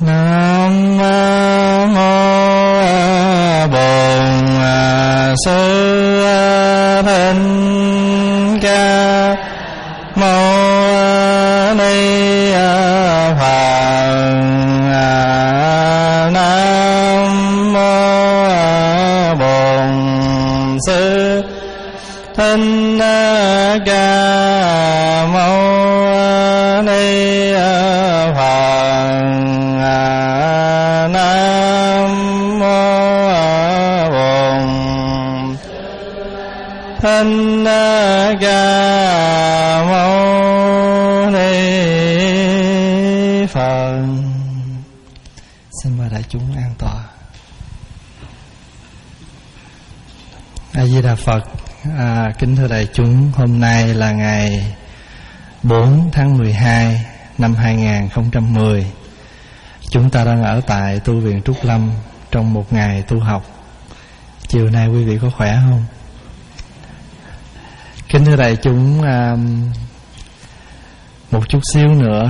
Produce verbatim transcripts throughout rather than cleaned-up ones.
Nam mô Bổn Sư Thích Ca Mâu Ni Phật. Nam mô Bổn Sư Thích Ca Mâu Ni Phật. Nam mô Bổn Thích Ca Mâu Ni Phật. Xin mời đại chúng an tọa. A Di Đà Phật. À, kính thưa đại chúng, hôm nay là ngày bốn tháng mười hai năm hai nghìn không trăm mười. Chúng ta đang ở tại tu viện Trúc Lâm trong một ngày tu học. Chiều nay quý vị có khỏe không? Kính thưa đại chúng, à, một chút xíu nữa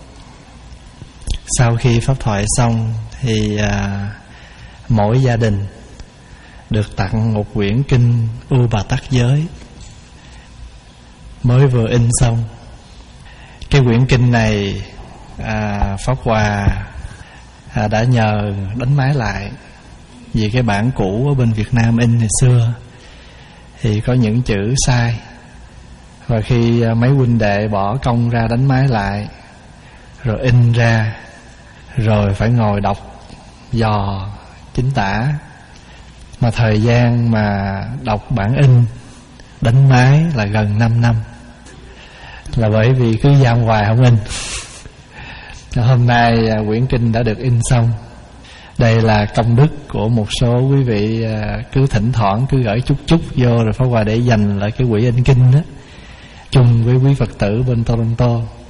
sau khi pháp thoại xong thì à, mỗi gia đình được tặng một quyển kinh U Bà Tắc Giới mới vừa in xong. Cái quyển kinh này à, Pháp Hòa à, đã nhờ đánh máy lại, vì cái bản cũ ở bên Việt Nam in hồi xưa thì có những chữ sai, và khi mấy huynh đệ bỏ công ra đánh máy lại rồi in ra, rồi phải ngồi đọc dò chính tả, mà thời gian mà đọc bản in đánh máy là gần năm năm, là bởi vì cứ giam hoài không in. Hôm nay quyển kinh đã được in xong. Đây là công đức của một số quý vị cứ thỉnh thoảng cứ gửi chút chút vô, rồi Pháp Hòa để dành lại cái quỹ in kinh đó chung với quý Phật tử bên Toronto.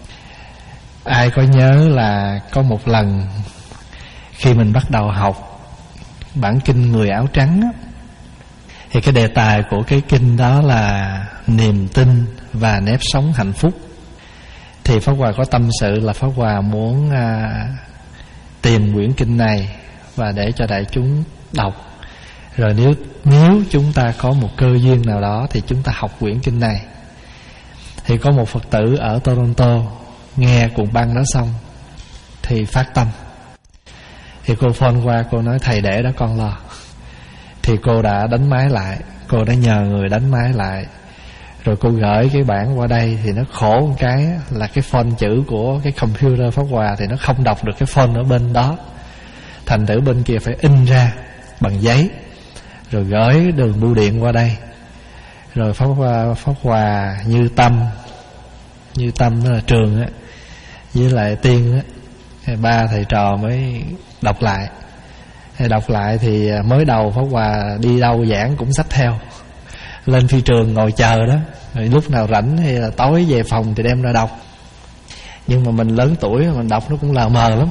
Ai có nhớ là có một lần khi mình bắt đầu học bản kinh Người Áo Trắng á, thì cái đề tài của cái kinh đó là niềm tin và nếp sống hạnh phúc. Thì Pháp Hòa có tâm sự là Pháp Hòa muốn à, tìm quyển kinh này và để cho đại chúng đọc. Rồi nếu nếu chúng ta có một cơ duyên nào đó thì chúng ta học quyển kinh này. Thì có một Phật tử ở Toronto nghe cuộn băng đó xong thì phát tâm. Thì cô phone qua, cô nói thầy để đó con lo. Thì cô đã đánh máy lại, cô đã nhờ người đánh máy lại, rồi cô gửi cái bản qua đây. Thì nó khổ một cái là cái font chữ của cái computer Pháp Hòa thì nó không đọc được cái font ở bên đó, thành thử bên kia phải in ra bằng giấy rồi gửi đường bưu điện qua đây. Rồi Pháp Hòa, Pháp Hòa Như Tâm, Như Tâm đó là Trường á, với lại Tiên á, ba thầy trò mới đọc lại. Thì đọc lại thì mới đầu Pháp Hòa đi đâu giảng cũng xách theo, lên phi trường ngồi chờ đó, rồi lúc nào rảnh hay là tối về phòng thì đem ra đọc. Nhưng mà mình lớn tuổi mình đọc nó cũng lờ mờ lắm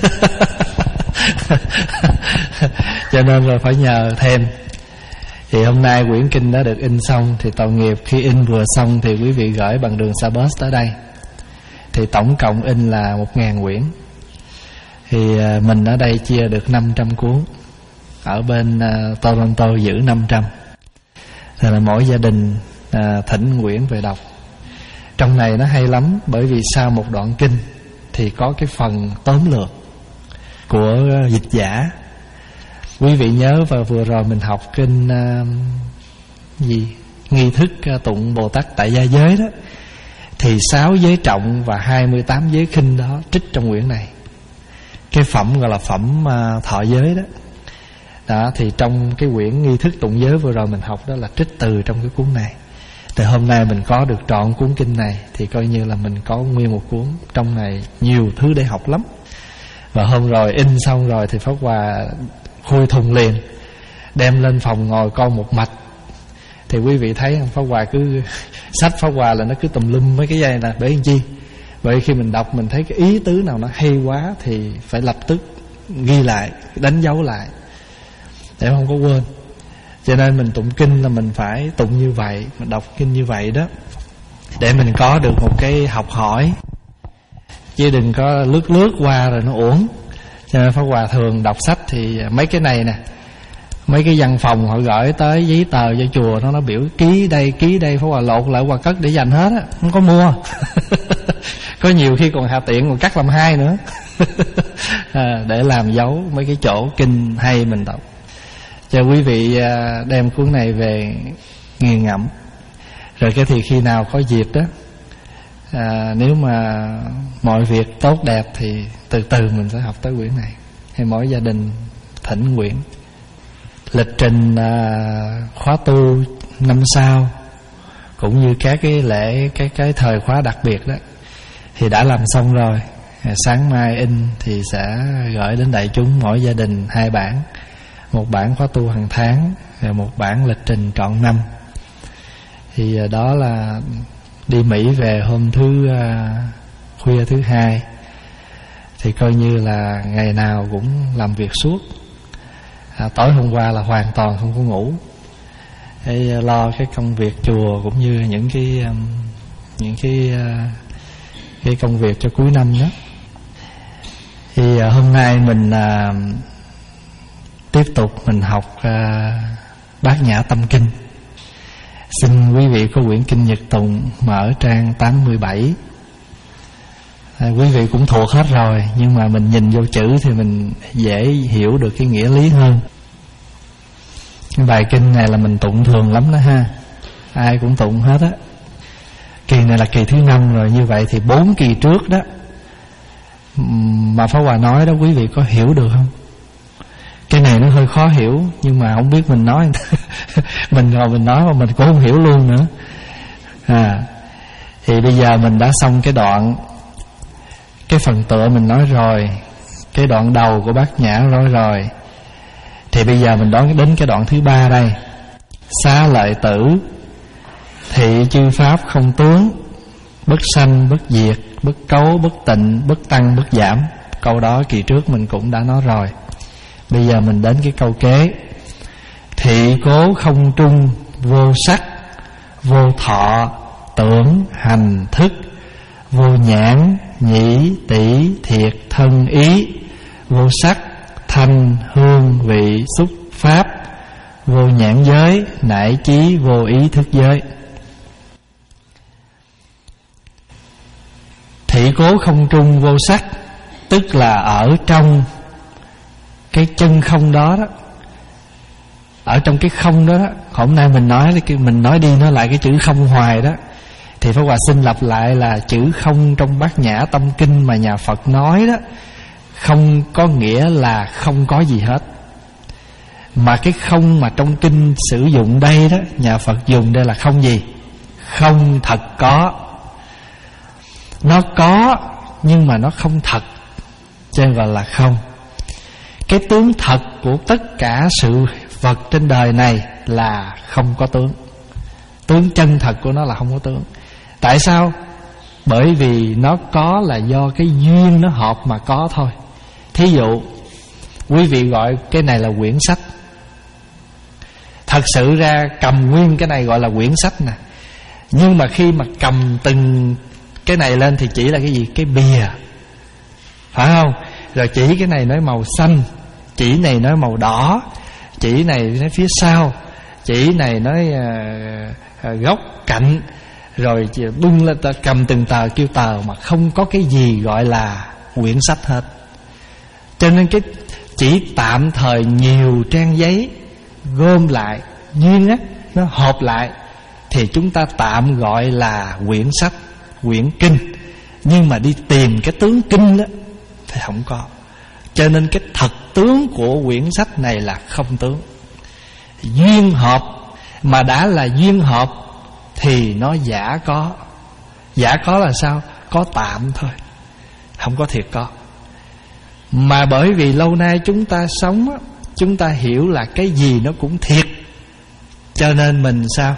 cho nên rồi phải nhờ thêm. Thì hôm nay quyển kinh đã được in xong. Thì tội nghiệp khi in vừa xong thì quý vị gửi bằng đường xa bus tới đây. Thì tổng cộng in là một ngàn quyển. Thì mình ở đây chia được năm trăm cuốn, ở bên uh, Toronto giữ năm trăm. Thì là mỗi gia đình uh, thỉnh quyển về đọc. Trong này nó hay lắm, bởi vì sau một đoạn kinh thì có cái phần tóm lược của uh, dịch giả. Quý vị nhớ và vừa rồi mình học kinh uh, gì nghi thức uh, tụng Bồ Tát tại gia giới đó, thì sáu giới trọng và hai mươi tám giới khinh đó trích trong quyển này. Cái phẩm gọi là phẩm uh, thọ giới đó. Đó thì trong cái quyển nghi thức tụng giới vừa rồi mình học đó là trích từ trong cái cuốn này. Thì hôm nay mình có được trọn cuốn kinh này thì coi như là mình có nguyên một cuốn. Trong này nhiều thứ để học lắm. Và hôm rồi in xong rồi thì Pháp Hòa khui thùng liền, đem lên phòng ngồi con một mạch. Thì quý vị thấy không, Pháp Hòa cứ sách Pháp Hòa là nó cứ tùm lum mấy cái dây nè. Bởi vì chi? Bởi khi mình đọc mình thấy cái ý tứ nào nó hay quá thì phải lập tức ghi lại, đánh dấu lại để không có quên. Cho nên mình tụng kinh là mình phải tụng như vậy, mình đọc kinh như vậy đó, để mình có được một cái học hỏi, chứ đừng có lướt lướt qua rồi nó uổng. Cho nên Pháp Hòa thường đọc sách thì mấy cái này nè, mấy cái văn phòng họ gửi tới giấy tờ cho chùa, nó nó biểu ký đây ký đây, Pháp Hòa lột lại Hòa cất để dành hết á, không có mua. Có nhiều khi còn hạ tiện còn cắt làm hai nữa. À, để làm dấu mấy cái chỗ kinh hay mình đọc. Cho quý vị đem cuốn này về nghiền ngẫm. Rồi cái thì khi nào có dịp đó, à, nếu mà mọi việc tốt đẹp thì từ từ mình sẽ học tới quyển này. Hay mỗi gia đình thỉnh nguyện. Lịch trình à, khóa tu năm sau cũng như các cái lễ, cái cái thời khóa đặc biệt đó thì đã làm xong rồi. Sáng mai in thì sẽ gửi đến đại chúng mỗi gia đình hai bản, một bản khóa tu hàng tháng và một bản lịch trình trọn năm. Thì đó là đi Mỹ về hôm thứ uh, khuya thứ hai, thì coi như là ngày nào cũng làm việc suốt. À, tối hôm qua là hoàn toàn không có ngủ để lo cái công việc chùa cũng như những cái um, những cái uh, cái công việc cho cuối năm đó. Thì uh, hôm nay mình uh, tiếp tục mình học uh, Bát Nhã Tâm Kinh. Xin quý vị có quyển kinh Nhật Tụng mở trang tám mươi bảy. À, quý vị cũng thuộc hết rồi, nhưng mà mình nhìn vô chữ thì mình dễ hiểu được cái nghĩa lý hơn. Cái bài kinh này là mình tụng thường lắm đó ha, ai cũng tụng hết á. Kỳ này là kỳ thứ năm rồi, như vậy thì bốn kỳ trước đó mà Pháp Hòa nói đó, quý vị có hiểu được không? Cái này nó hơi khó hiểu, nhưng mà không biết mình nói mình rồi mình nói mà mình cũng không hiểu luôn nữa. À, thì bây giờ mình đã xong cái đoạn, cái phần tựa mình nói rồi, cái đoạn đầu của Bát Nhã nói rồi. Thì bây giờ mình đón đến cái đoạn thứ ba đây. Xá lợi tử, thị chư pháp không tướng, bất sanh bất diệt, bất cấu bất tịnh, bất tăng bất giảm. Câu đó kỳ trước mình cũng đã nói rồi. Bây giờ mình đến cái câu kế. Thị cố không trung, vô sắc, vô thọ, tưởng, hành, thức, vô nhãn, nhĩ, tỷ, thiệt, thân, ý, vô sắc, thanh, hương, vị, xúc, pháp, vô nhãn giới, nải chí, vô ý thức giới. Thị cố không trung vô sắc, tức là ở trong cái chân không đó đó, ở trong cái không đó đó. Hôm nay mình nói mình nói đi nói lại cái chữ không hoài đó, thì Pháp Hòa xin lặp lại là chữ không trong Bát Nhã Tâm Kinh mà nhà Phật nói đó, không có nghĩa là không có gì hết. Mà cái không mà trong kinh sử dụng đây đó, nhà Phật dùng đây là không gì? Không thật có. Nó có nhưng mà nó không thật, cho nên gọi là không. Cái tướng thật của tất cả sự vật trên đời này là không có tướng. Tướng chân thật của nó là không có tướng. Tại sao? Bởi vì nó có là do cái duyên nó hợp mà có thôi. Thí dụ quý vị gọi cái này là quyển sách, thật sự ra cầm nguyên cái này gọi là quyển sách nè, nhưng mà khi mà cầm từng cái này lên thì chỉ là cái gì? Cái bìa, phải không? Rồi chỉ cái này nói màu xanh, chỉ này nói màu đỏ, chỉ này nói phía sau, chỉ này nói uh, uh, góc cạnh, rồi bưng lên ta cầm từng tờ kêu tờ, mà không có cái gì gọi là quyển sách hết. Cho nên cái chỉ tạm thời nhiều trang giấy gom lại duyên á, nó hợp lại thì chúng ta tạm gọi là quyển sách, quyển kinh. Nhưng mà đi tìm cái tướng kinh đó thì không có. Cho nên cái thật tướng của quyển sách này là không tướng. Duyên hợp, mà đã là duyên hợp thì nó giả có. Giả có là sao? Có tạm thôi, không có thiệt có. Mà bởi vì lâu nay chúng ta sống á, chúng ta hiểu là cái gì nó cũng thiệt, cho nên mình sao?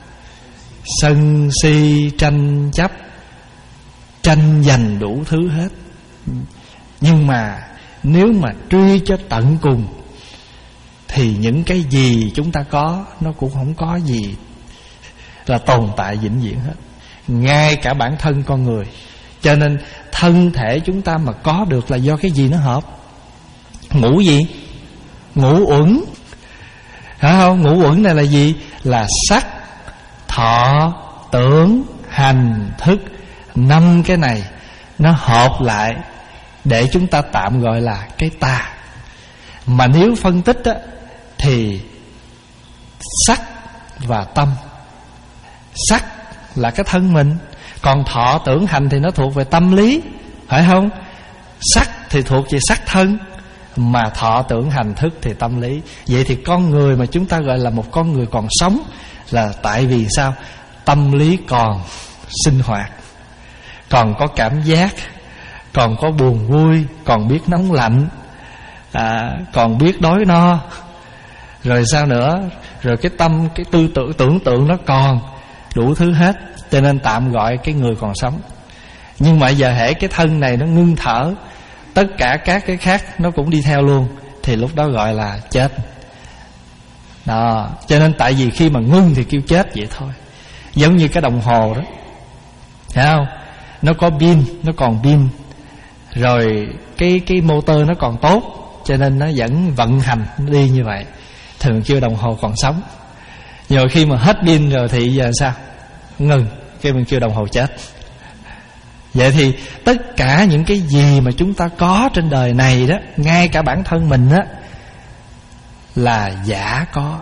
Sân si tranh chấp, tranh giành đủ thứ hết. Nhưng mà nếu mà truy cho tận cùng thì những cái gì chúng ta có nó cũng không có gì là tồn tại vĩnh viễn hết, ngay cả bản thân con người. Cho nên thân thể chúng ta mà có được là do cái gì nó hợp? Ngũ gì? Ngũ uẩn. Phải không? Ngũ uẩn này là gì? Là sắc, thọ, tưởng, hành, thức. Năm cái này nó hợp lại để chúng ta tạm gọi là cái ta. Mà nếu phân tích á, thì sắc và tâm. Sắc là cái thân mình, còn thọ tưởng hành thì nó thuộc về tâm lý, phải không? Sắc thì thuộc về sắc thân, mà thọ tưởng hành thức thì tâm lý. Vậy thì con người mà chúng ta gọi là một con người còn sống là tại vì sao? Tâm lý còn sinh hoạt, còn có cảm giác, còn có buồn vui, còn biết nóng lạnh, à, còn biết đói no. Rồi sao nữa? Rồi cái tâm, cái tư tưởng, tưởng tượng nó còn đủ thứ hết. Cho nên tạm gọi cái người còn sống. Nhưng mà giờ hễ cái thân này nó ngưng thở, tất cả các cái khác nó cũng đi theo luôn, thì lúc đó gọi là chết. Đó. Cho nên tại vì khi mà ngưng thì kêu chết vậy thôi. Giống như cái đồng hồ đó, thấy không? Nó có pin, nó còn pin, rồi cái cái motor nó còn tốt, cho nên nó vẫn vận hành, nó đi như vậy. Thường kêu đồng hồ còn sống. Rồi khi mà hết pin rồi thì giờ sao? Ngừng, cái mình kêu đồng hồ chết. Vậy thì tất cả những cái gì mà chúng ta có trên đời này đó, ngay cả bản thân mình đó, là giả có,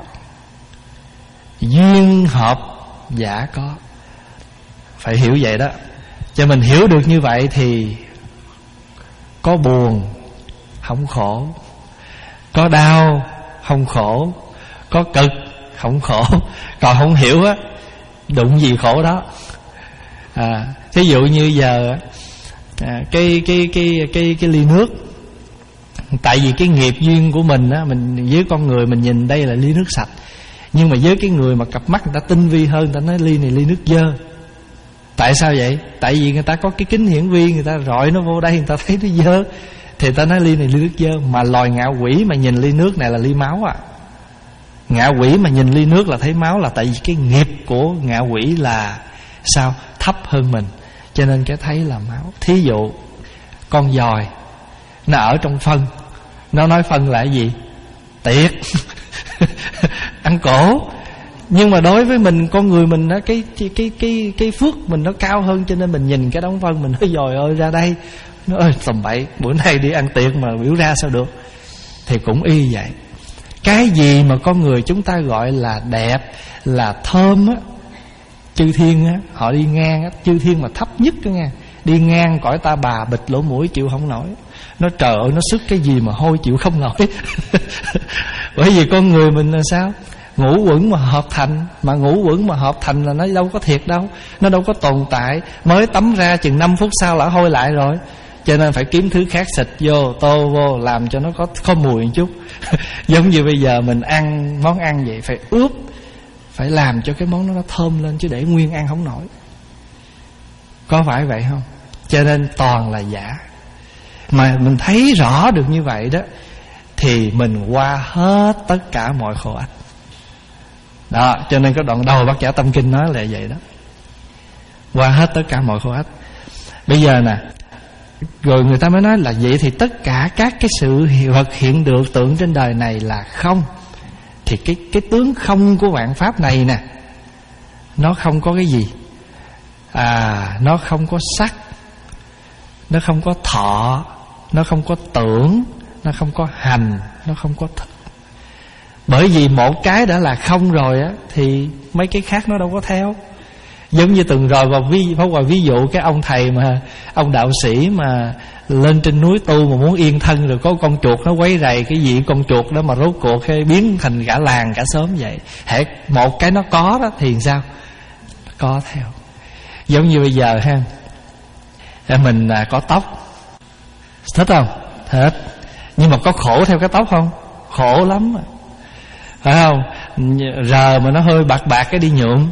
duyên hợp giả có. Phải hiểu vậy đó. Cho mình hiểu được như vậy thì có buồn không khổ, có đau không khổ, có cực không khổ. Còn không hiểu á, đụng gì khổ đó. À, thí dụ như giờ à, cái cái cái cái cái ly nước, tại vì cái nghiệp duyên của mình á, mình với con người mình nhìn đây là ly nước sạch, nhưng mà với cái người mà cặp mắt người ta tinh vi hơn, người ta nói ly này ly nước dơ. Tại sao vậy? Tại vì người ta có cái kính hiển vi, người ta rọi nó vô đây, người ta thấy nó dơ, thì ta nói ly này ly nước dơ. Mà loài ngạ quỷ mà nhìn ly nước này là ly máu à. Ngạ quỷ mà nhìn ly nước là thấy máu, là tại vì cái nghiệp của ngạ quỷ là sao? Thấp hơn mình, cho nên cái thấy là máu. Thí dụ con dòi nó ở trong phân, nó nói phân là cái gì? Tiệt. Ăn cổ. Nhưng mà đối với mình, con người mình đó, cái cái cái cái cái phước mình nó cao hơn, cho nên mình nhìn cái đống phân mình nói dòi ơi ra đây, nó ơi tầm bậy, bữa nay đi ăn tiệc mà biểu ra sao được. Thì cũng y vậy. Cái gì mà con người chúng ta gọi là đẹp, là thơm á, chư thiên á, họ đi ngang á, chư thiên mà thấp nhất đó nghe, đi ngang cõi ta bà bịt lỗ mũi chịu không nổi. Nó trời ơi, nó sức cái gì mà hôi chịu không nổi. Bởi vì con người mình là sao? Ngũ uẩn mà hợp thành. Mà ngũ uẩn mà hợp thành là nó đâu có thiệt đâu, nó đâu có tồn tại. Mới tắm ra chừng năm phút sau là hôi lại rồi. Cho nên phải kiếm thứ khác xịt vô, tô vô, làm cho nó có, có mùi một chút. Giống như bây giờ mình ăn món ăn vậy, phải ướp, phải làm cho cái món đó nó thơm lên, chứ để nguyên ăn không nổi. Có phải vậy không? Cho nên toàn là giả. Mà mình thấy rõ được như vậy đó, thì mình qua hết tất cả mọi khổ ách. Đó, cho nên cái đoạn đầu Bát Nhã Tâm Kinh nói là vậy đó. Qua hết tất cả mọi khổ ách. Bây giờ nè, rồi người ta mới nói là vậy thì tất cả các cái sự vật hiện được tượng trên đời này là không. Thì cái, cái tướng không của vạn pháp này nè, nó không có cái gì? À, nó không có sắc, nó không có thọ, nó không có tưởng, nó không có hành, nó không có thức. Bởi vì một cái đã là không rồi á, thì mấy cái khác nó đâu có theo. Giống như từng rồi vào ví, vào ví dụ cái ông thầy mà, ông đạo sĩ mà lên trên núi tu mà muốn yên thân, rồi có con chuột nó quấy rầy cái gì con chuột đó mà rốt cuộc hay biến thành cả làng cả xóm vậy. Hễ một cái nó có đó thì sao? Có theo. Giống như bây giờ ha, mình có tóc, thích không? Thích. Nhưng mà có khổ theo cái tóc không? Khổ lắm mà, phải không? Rờ mà nó hơi bạc bạc cái đi nhuộm.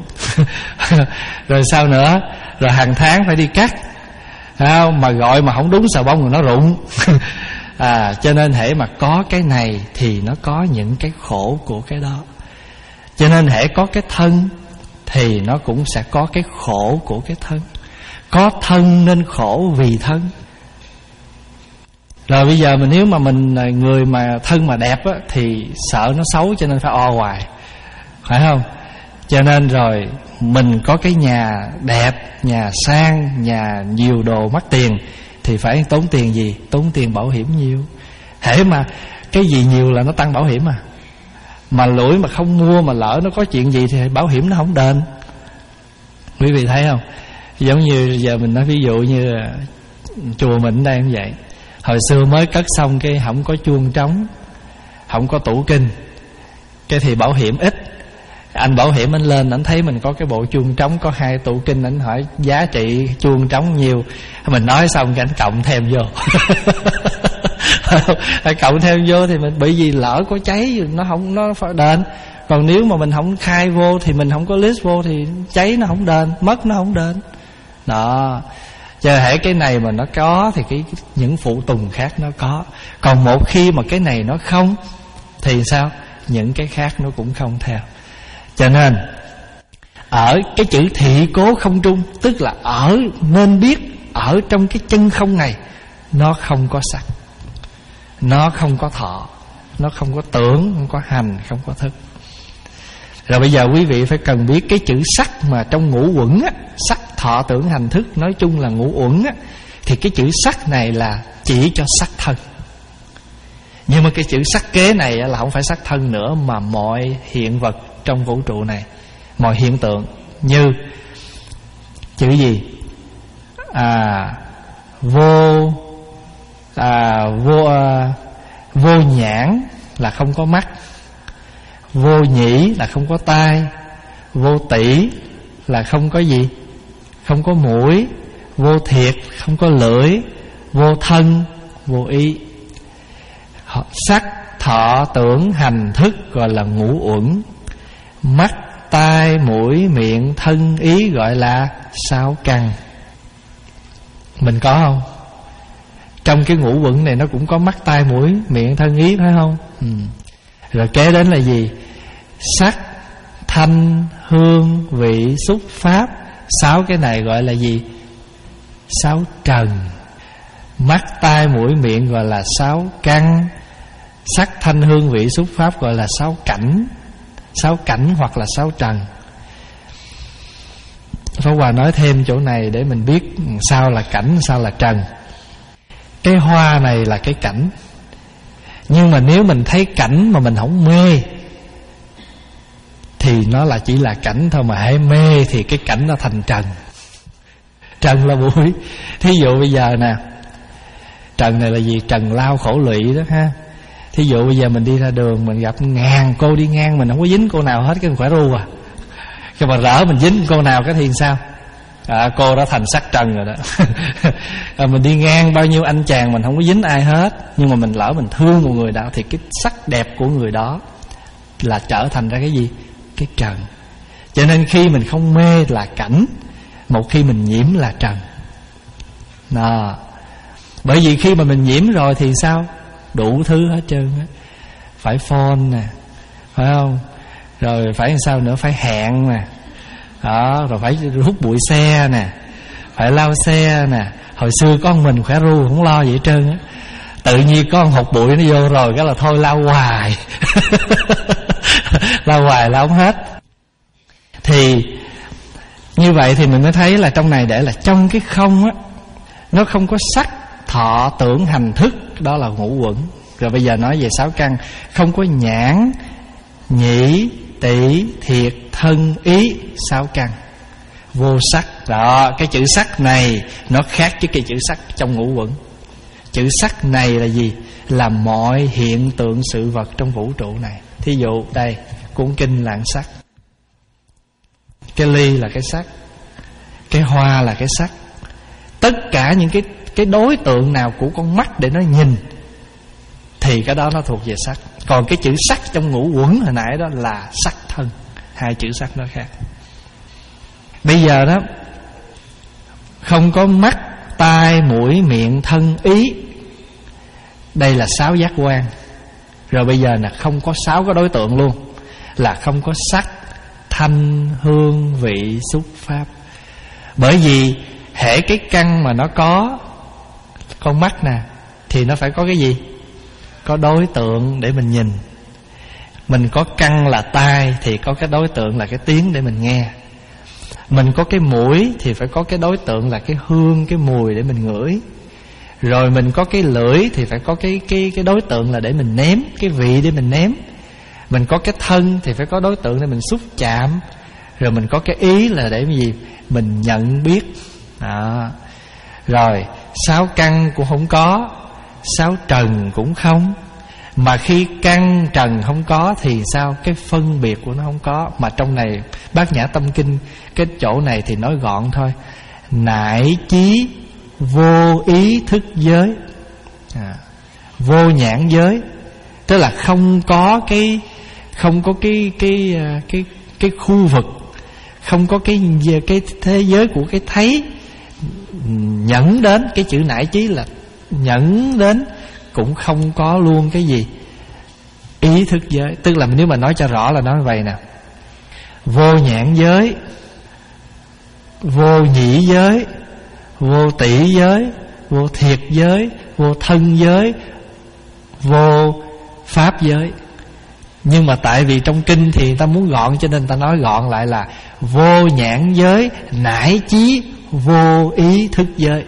Rồi sao nữa? Rồi hàng tháng phải đi cắt, phải không? Mà gọi mà không đúng xà bông rồi nó rụng. À, cho nên hễ mà có cái này thì nó có những cái khổ của cái đó. Cho nên hễ có cái thân thì nó cũng sẽ có cái khổ của cái thân. Có thân nên khổ vì thân. Rồi bây giờ mình nếu mà mình người mà thân mà đẹp á, thì sợ nó xấu cho nên phải o hoài, phải không? Cho nên rồi mình có cái nhà đẹp, nhà sang, nhà nhiều đồ mắc tiền thì phải tốn tiền gì? Tốn tiền bảo hiểm nhiều. Hễ mà cái gì nhiều là nó tăng bảo hiểm à. Mà lỗi mà không mua mà lỡ nó có chuyện gì thì bảo hiểm nó không đền. Quý vị thấy không? Giống như giờ mình nói ví dụ như chùa mình đây cũng vậy. Hồi xưa mới cất xong cái không có chuông trống, không có tủ kinh, cái thì bảo hiểm ít. Anh bảo hiểm anh lên, anh thấy mình có cái bộ chuông trống, có hai tủ kinh, anh hỏi giá trị chuông trống nhiêu. Mình nói xong cái anh cộng thêm vô. Cộng thêm vô thì mình, bởi vì lỡ có cháy nó không, nó phải đền. Còn nếu mà mình không khai vô thì mình không có list vô thì cháy nó không đền, mất nó không đền. Đó. Chờ hễ cái này mà nó có thì cái những phụ tùng khác nó có. Còn một khi mà cái này nó không thì sao? Những cái khác nó cũng không theo. Cho nên ở cái chữ thị cố không trung, tức là ở nên biết ở trong cái chân không này nó không có sắc, nó không có thọ, nó không có tưởng, không có hành, không có thức. Rồi bây giờ quý vị phải cần biết cái chữ sắc mà trong ngũ uẩn á, sắc thọ tưởng hành thức nói chung là ngũ uẩn á, thì cái chữ sắc này là chỉ cho sắc thân. Nhưng mà cái chữ sắc kế này là không phải sắc thân nữa, mà mọi hiện vật trong vũ trụ này, mọi hiện tượng. Như chữ gì? À, vô à, vô à, vô nhãn là không có mắt, vô nhĩ là không có tai, vô tỷ là không có gì? Không có mũi, vô thiệt không có lưỡi, vô thân, vô ý. Sắc, thọ, tưởng, hành, thức gọi là ngũ uẩn. Mắt, tai, mũi, miệng, thân, ý gọi là sáu căn. Mình có không? Trong cái ngũ uẩn này nó cũng có mắt, tai, mũi, miệng, thân, ý, phải không? Ừ. Rồi kế đến là gì? Sắc, thanh, hương, vị, xúc, pháp. Sáu cái này gọi là gì? Sáu trần. Mắt, tai, mũi, miệng gọi là sáu căn. Sắc, thanh, hương, vị, xúc, pháp gọi là sáu cảnh. Sáu cảnh hoặc là sáu trần. Pháp Hòa nói thêm chỗ này để mình biết sao là cảnh, sao là trần. Cái hoa này là cái cảnh. Nhưng mà nếu mình thấy cảnh mà mình không mê thì nó là chỉ là cảnh thôi, mà hãy mê thì cái cảnh nó thành trần. Trần là bụi. Thí dụ bây giờ nè, trần này là gì? Trần lao khổ lụy đó ha. Thí dụ bây giờ mình đi ra đường, mình gặp ngàn cô đi ngang, mình không có dính cô nào hết, cái mình khỏe ru à. Cái mà rỡ mình dính cô nào cái thì sao? À, cô đã thành sắc trần rồi đó. À, mình đi ngang bao nhiêu anh chàng mình không có dính ai hết, nhưng mà mình lỡ mình thương một người đó thì cái sắc đẹp của người đó là trở thành ra cái gì? Cái trần. Cho nên khi mình không mê là cảnh, một khi mình nhiễm là trần. Đó. Bởi vì khi mà mình nhiễm rồi thì sao? Đủ thứ hết trơn á. Phải phone nè, phải không? Rồi phải làm sao nữa? Phải hẹn nè. Đó, rồi phải hút bụi xe nè, phải lau xe nè. Hồi xưa con mình khỏe ru không lo gì hết trơn á. Tự nhiên con hột bụi nó vô rồi cái là thôi lau hoài. Lau hoài lau không hết. Thì như vậy thì mình mới thấy là trong này để là trong cái không á, nó không có sắc, thọ, tưởng, hành, thức. Đó là ngũ uẩn. Rồi bây giờ nói về sáu căn. Không có nhãn, nhĩ, tỷ, thiệt, thân, ý. Sáu căn. Vô sắc. Đó, cái chữ sắc này nó khác với cái chữ sắc trong ngũ uẩn. Chữ sắc này là gì? Là mọi hiện tượng sự vật trong vũ trụ này. Thí dụ đây, cuốn kinh là sắc. Cái ly là cái sắc, cái hoa là cái sắc. Tất cả những cái cái đối tượng nào của con mắt để nó nhìn thì cái đó nó thuộc về sắc. Còn cái chữ sắc trong ngũ uẩn hồi nãy đó là sắc thân. Hai chữ sắc nó khác. Bây giờ đó, không có mắt, tai, mũi, miệng, thân, ý. Đây là sáu giác quan. Rồi bây giờ là không có sáu cái đối tượng luôn. Là không có sắc, thanh, hương, vị, xúc, pháp. Bởi vì hễ cái căn mà nó có con mắt nè thì nó phải có cái gì? Có đối tượng để mình nhìn. Mình có căn là tai thì có cái đối tượng là cái tiếng để mình nghe. Mình có cái mũi thì phải có cái đối tượng là cái hương, cái mùi để mình ngửi. Rồi mình có cái lưỡi thì phải có cái cái cái đối tượng là để mình nếm, cái vị để mình nếm. Mình có cái thân thì phải có đối tượng để mình xúc chạm. Rồi mình có cái ý là để cái gì? Mình nhận biết. Đó. Rồi sáu căn cũng không có, sáu trần cũng không. Mà khi căn trần không có thì sao? Cái phân biệt của nó không có. Mà trong này Bát Nhã Tâm Kinh, cái chỗ này thì nói gọn thôi: nải chí vô ý thức giới, à, vô nhãn giới. Tức là không có cái không có cái cái cái cái khu vực, không có cái cái thế giới của cái thấy. Nhẫn đến, cái chữ nải chí là nhẫn đến, cũng không có luôn cái gì? Ý thức giới. Tức là nếu mà nói cho rõ là nói vậy nè: vô nhãn giới, vô nhĩ giới, vô tỷ giới, vô thiệt giới, vô thân giới, vô pháp giới. Nhưng mà tại vì trong kinh thì người ta muốn gọn, cho nên người ta nói gọn lại là vô nhãn giới nải chí vô ý thức giới.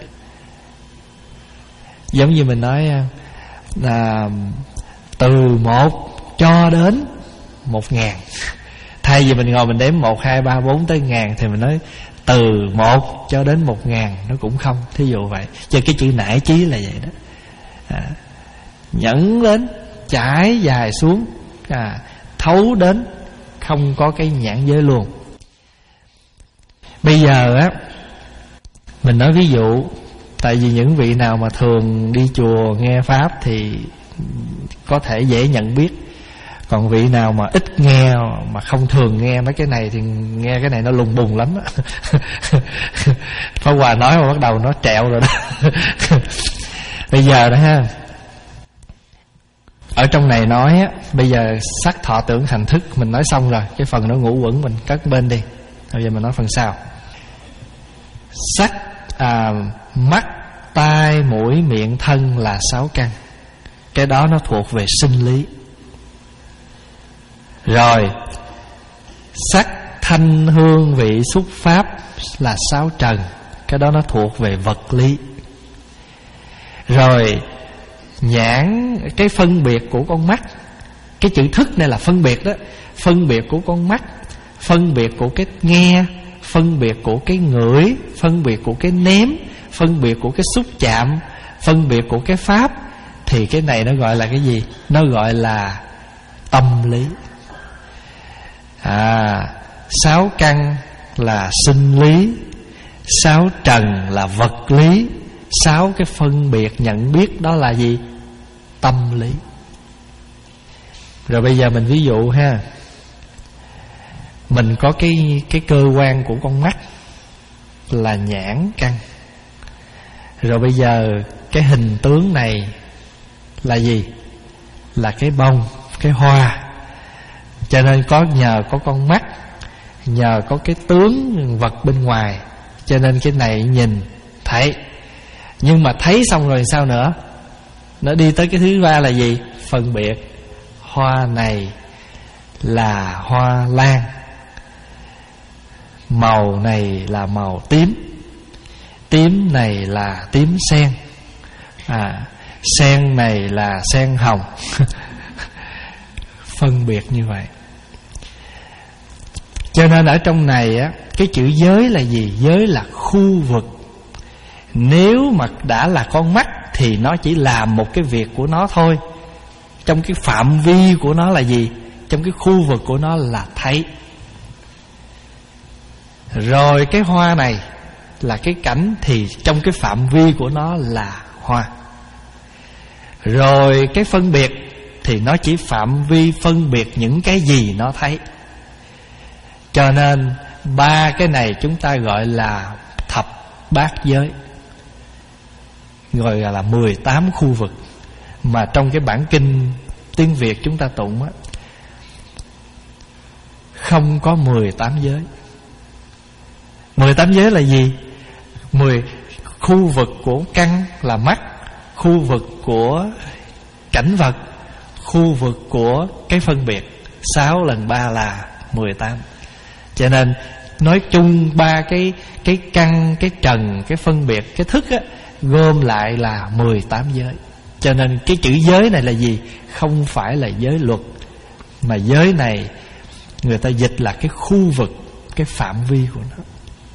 Giống như mình nói là từ một cho đến một ngàn. Thay vì mình ngồi mình đếm một, hai, ba, bốn tới ngàn, thì mình nói từ một cho đến một ngàn, nó cũng không. Thí dụ vậy. Chứ cái chữ nải chí là vậy đó, à, nhẫn đến, trải dài xuống, à, thấu đến, không có cái nhãn giới luôn. Bây giờ á, mình nói ví dụ, tại vì những vị nào mà thường đi chùa nghe pháp thì có thể dễ nhận biết. Còn vị nào mà ít nghe, mà không thường nghe mấy cái này thì nghe cái này nó lùng bùng lắm. Pháp Hòa nói mà bắt đầu nó trẹo rồi đó. Bây giờ đó ha, ở trong này nói á, bây giờ sắc thọ tưởng hành thức mình nói xong rồi, cái phần nó ngũ uẩn mình cất bên đi. Bây giờ mình nói phần sau. Sắc, à, mắt, tai, mũi, miệng, thân là sáu căn. Cái đó nó thuộc về sinh lý. Rồi sắc, thanh, hương, vị, xúc, pháp là sáu trần. Cái đó nó thuộc về vật lý. Rồi nhãn, cái phân biệt của con mắt. Cái chữ thức này là phân biệt đó. Phân biệt của con mắt, phân biệt của cái nghe, phân biệt của cái ngửi, phân biệt của cái nếm, phân biệt của cái xúc chạm, phân biệt của cái pháp. Thì cái này nó gọi là cái gì? Nó gọi là tâm lý. À, sáu căn là sinh lý, sáu trần là vật lý, sáu cái phân biệt nhận biết đó là gì? Tâm lý. Rồi bây giờ mình ví dụ ha, mình có cái cái cơ quan của con mắt là nhãn căn. Rồi bây giờ cái hình tướng này là gì? Là cái bông, cái hoa. Cho nên có nhờ có con mắt, nhờ có cái tướng vật bên ngoài, cho nên cái này nhìn thấy. Nhưng mà thấy xong rồi sao nữa? Nó đi tới cái thứ ba là gì? Phân biệt. Hoa này là hoa lan, màu này là màu tím, tím này là tím sen, à, sen này là sen hồng. Phân biệt như vậy. Cho nên ở trong này á, cái chữ giới là gì? Giới là khu vực. Nếu mà đã là con mắt thì nó chỉ làm một cái việc của nó thôi. Trong cái phạm vi của nó là gì? Trong cái khu vực của nó là thấy. Rồi cái hoa này là cái cảnh, thì trong cái phạm vi của nó là hoa. Rồi cái phân biệt thì nó chỉ phạm vi phân biệt những cái gì nó thấy. Cho nên ba cái này chúng ta gọi là thập bát giới, gọi là mười tám khu vực. Mà trong cái bản kinh tiếng Việt chúng ta tụng á, không có mười tám giới. Mười tám giới là gì? Mười khu vực của căn là mắt, khu vực của cảnh vật, khu vực của cái phân biệt. Sáu lần ba là mười tám. Cho nên nói chung ba cái cái căn, cái trần, cái phân biệt, cái thức á, gom lại là mười tám giới. Cho nên cái chữ giới này là gì? Không phải là giới luật, mà giới này người ta dịch là cái khu vực, cái phạm vi của nó.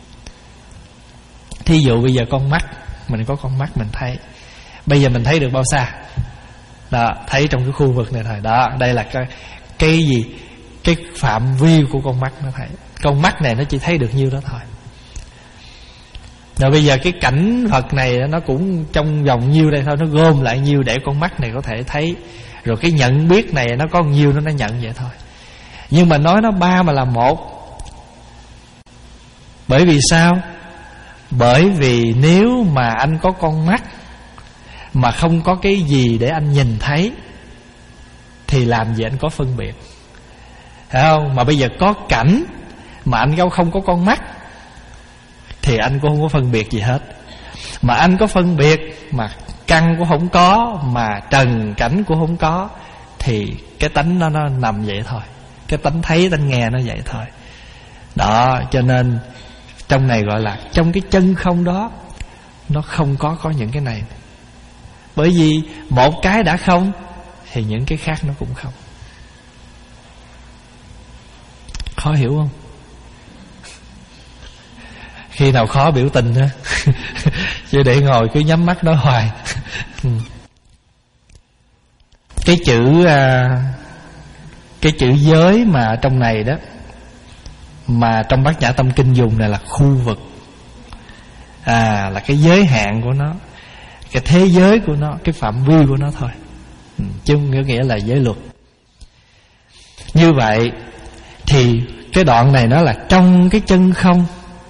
Thí dụ bây giờ con mắt, mình có con mắt mình thấy. Bây giờ mình thấy được bao xa? Đó, thấy trong cái khu vực này thôi. Đó, đây là cái cái gì? Cái phạm vi của con mắt nó thấy. Con mắt này nó chỉ thấy được nhiêu đó thôi. Rồi bây giờ cái cảnh vật này nó cũng trong vòng nhiêu đây thôi, nó gom lại nhiêu để con mắt này có thể thấy. Rồi cái nhận biết này nó có nhiêu nó nó nhận vậy thôi. Nhưng mà nói nó ba mà là một. Bởi vì sao? Bởi vì nếu mà anh có con mắt mà không có cái gì để anh nhìn thấy thì làm gì anh có phân biệt, phải không? Mà bây giờ có cảnh mà anh không có con mắt thì anh cũng không có phân biệt gì hết. Mà anh có phân biệt mà căn cũng không có, mà trần cảnh cũng không có, thì cái tánh nó, nó nằm vậy thôi. Cái tánh thấy tánh nghe nó vậy thôi. Đó, cho nên trong này gọi là trong cái chân không đó, nó không có có những cái này. Bởi vì một cái đã không thì những cái khác nó cũng không. Khó hiểu không? Khi nào khó biểu tình á chứ để ngồi cứ nhắm mắt đó hoài. Cái chữ Cái chữ giới mà trong này đó, mà trong Bát Nhã Tâm Kinh dùng này là khu vực. À, là cái giới hạn của nó, cái thế giới của nó, cái phạm vi của nó thôi, chứ không nghĩa là giới luật. Như vậy thì cái đoạn này nó là trong cái chân không,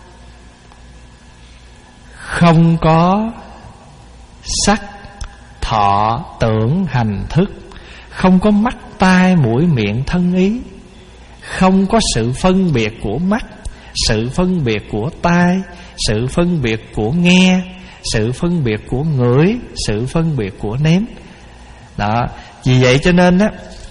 không có sắc, thọ, tưởng, hành, thức, không có mắt, tai, mũi, miệng, thân, ý, không có sự phân biệt của mắt, sự phân biệt của tai, sự phân biệt của nghe, sự phân biệt của ngửi, sự phân biệt của nếm. Đó, vì vậy cho nên á,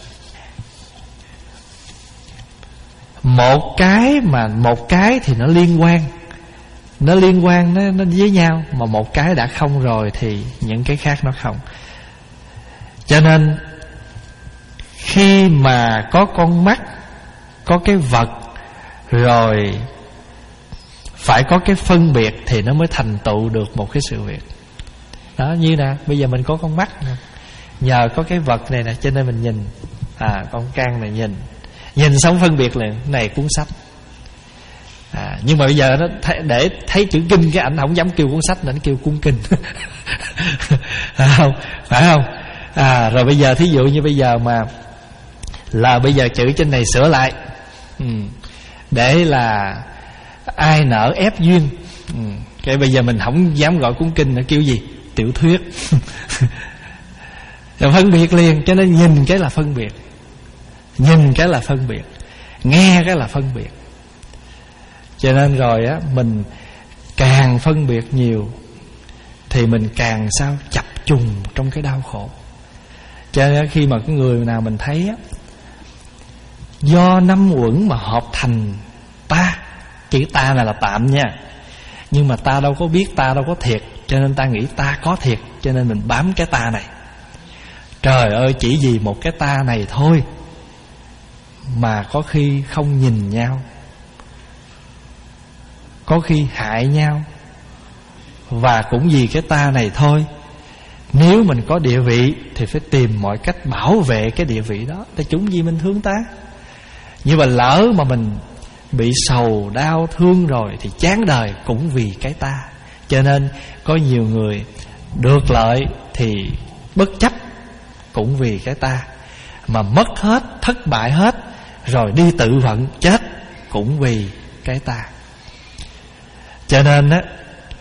một cái mà một cái thì nó liên quan, nó liên quan nó, nó với nhau. Mà một cái đã không rồi thì những cái khác nó không. Cho nên khi mà có con mắt, có cái vật, rồi phải có cái phân biệt thì nó mới thành tựu được một cái sự việc. Đó, như nè, bây giờ mình có con mắt nè, nhờ có cái vật này nè, cho nên mình nhìn. À, con can này nhìn, nhìn xong phân biệt liền, này cuốn sách. À, nhưng mà bây giờ nó th- để thấy chữ kinh, cái ảnh không dám kêu cuốn sách, nó kêu cuốn kinh. Phải không? Phải không? À, rồi bây giờ thí dụ như bây giờ mà là bây giờ chữ trên này sửa lại, ừ, để là ai nỡ ép duyên, ừ, cái bây giờ mình không dám gọi cuốn kinh, nó kêu gì? Tiểu thuyết. Rồi phân biệt liền. Cho nên nhìn cái là phân biệt, nhìn cái là phân biệt, nghe cái là phân biệt. Cho nên rồi á, mình càng phân biệt nhiều thì mình càng sao chập trùng trong cái đau khổ. Cho nên khi mà cái người nào mình thấy á, do năm uẩn mà hợp thành ta, chữ ta này là tạm nha, nhưng mà ta đâu có biết ta đâu có thiệt, cho nên ta nghĩ ta có thiệt, cho nên mình bám cái ta này. Trời ơi, chỉ vì một cái ta này thôi mà có khi không nhìn nhau, có khi hại nhau. Và cũng vì cái ta này thôi, nếu mình có địa vị thì phải tìm mọi cách bảo vệ cái địa vị đó. Tại chúng gì mình thương ta. Nhưng mà lỡ mà mình bị sầu, đau, thương rồi thì chán đời cũng vì cái ta. Cho nên có nhiều người được lợi thì bất chấp cũng vì cái ta, mà mất hết, thất bại hết, rồi đi tự vận chết cũng vì cái ta. Cho nên á,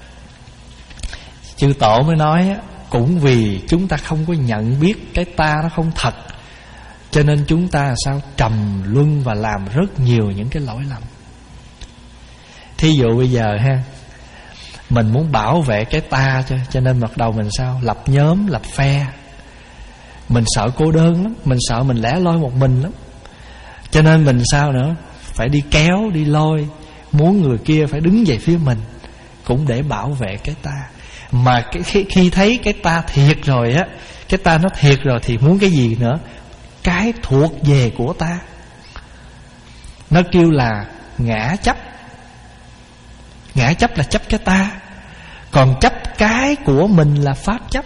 chư Tổ mới nói á, cũng vì chúng ta không có nhận biết cái ta nó không thật, cho nên chúng ta sao trầm luân và làm rất nhiều những cái lỗi lầm. Thí dụ bây giờ ha, Mình muốn bảo vệ cái ta, cho, cho nên bắt đầu mình sao? Lập nhóm, lập phe. Mình sợ cô đơn lắm, mình sợ mình lẻ loi một mình lắm. Cho nên mình sao nữa? Phải đi kéo, đi lôi, muốn người kia phải đứng về phía mình, cũng để bảo vệ cái ta. Mà cái, khi, khi thấy cái ta thiệt rồi á, cái ta nó thiệt rồi thì muốn cái gì nữa? Cái thuộc về của ta. Nó kêu là ngã chấp. Ngã chấp là chấp cái ta, còn chấp cái của mình là pháp chấp.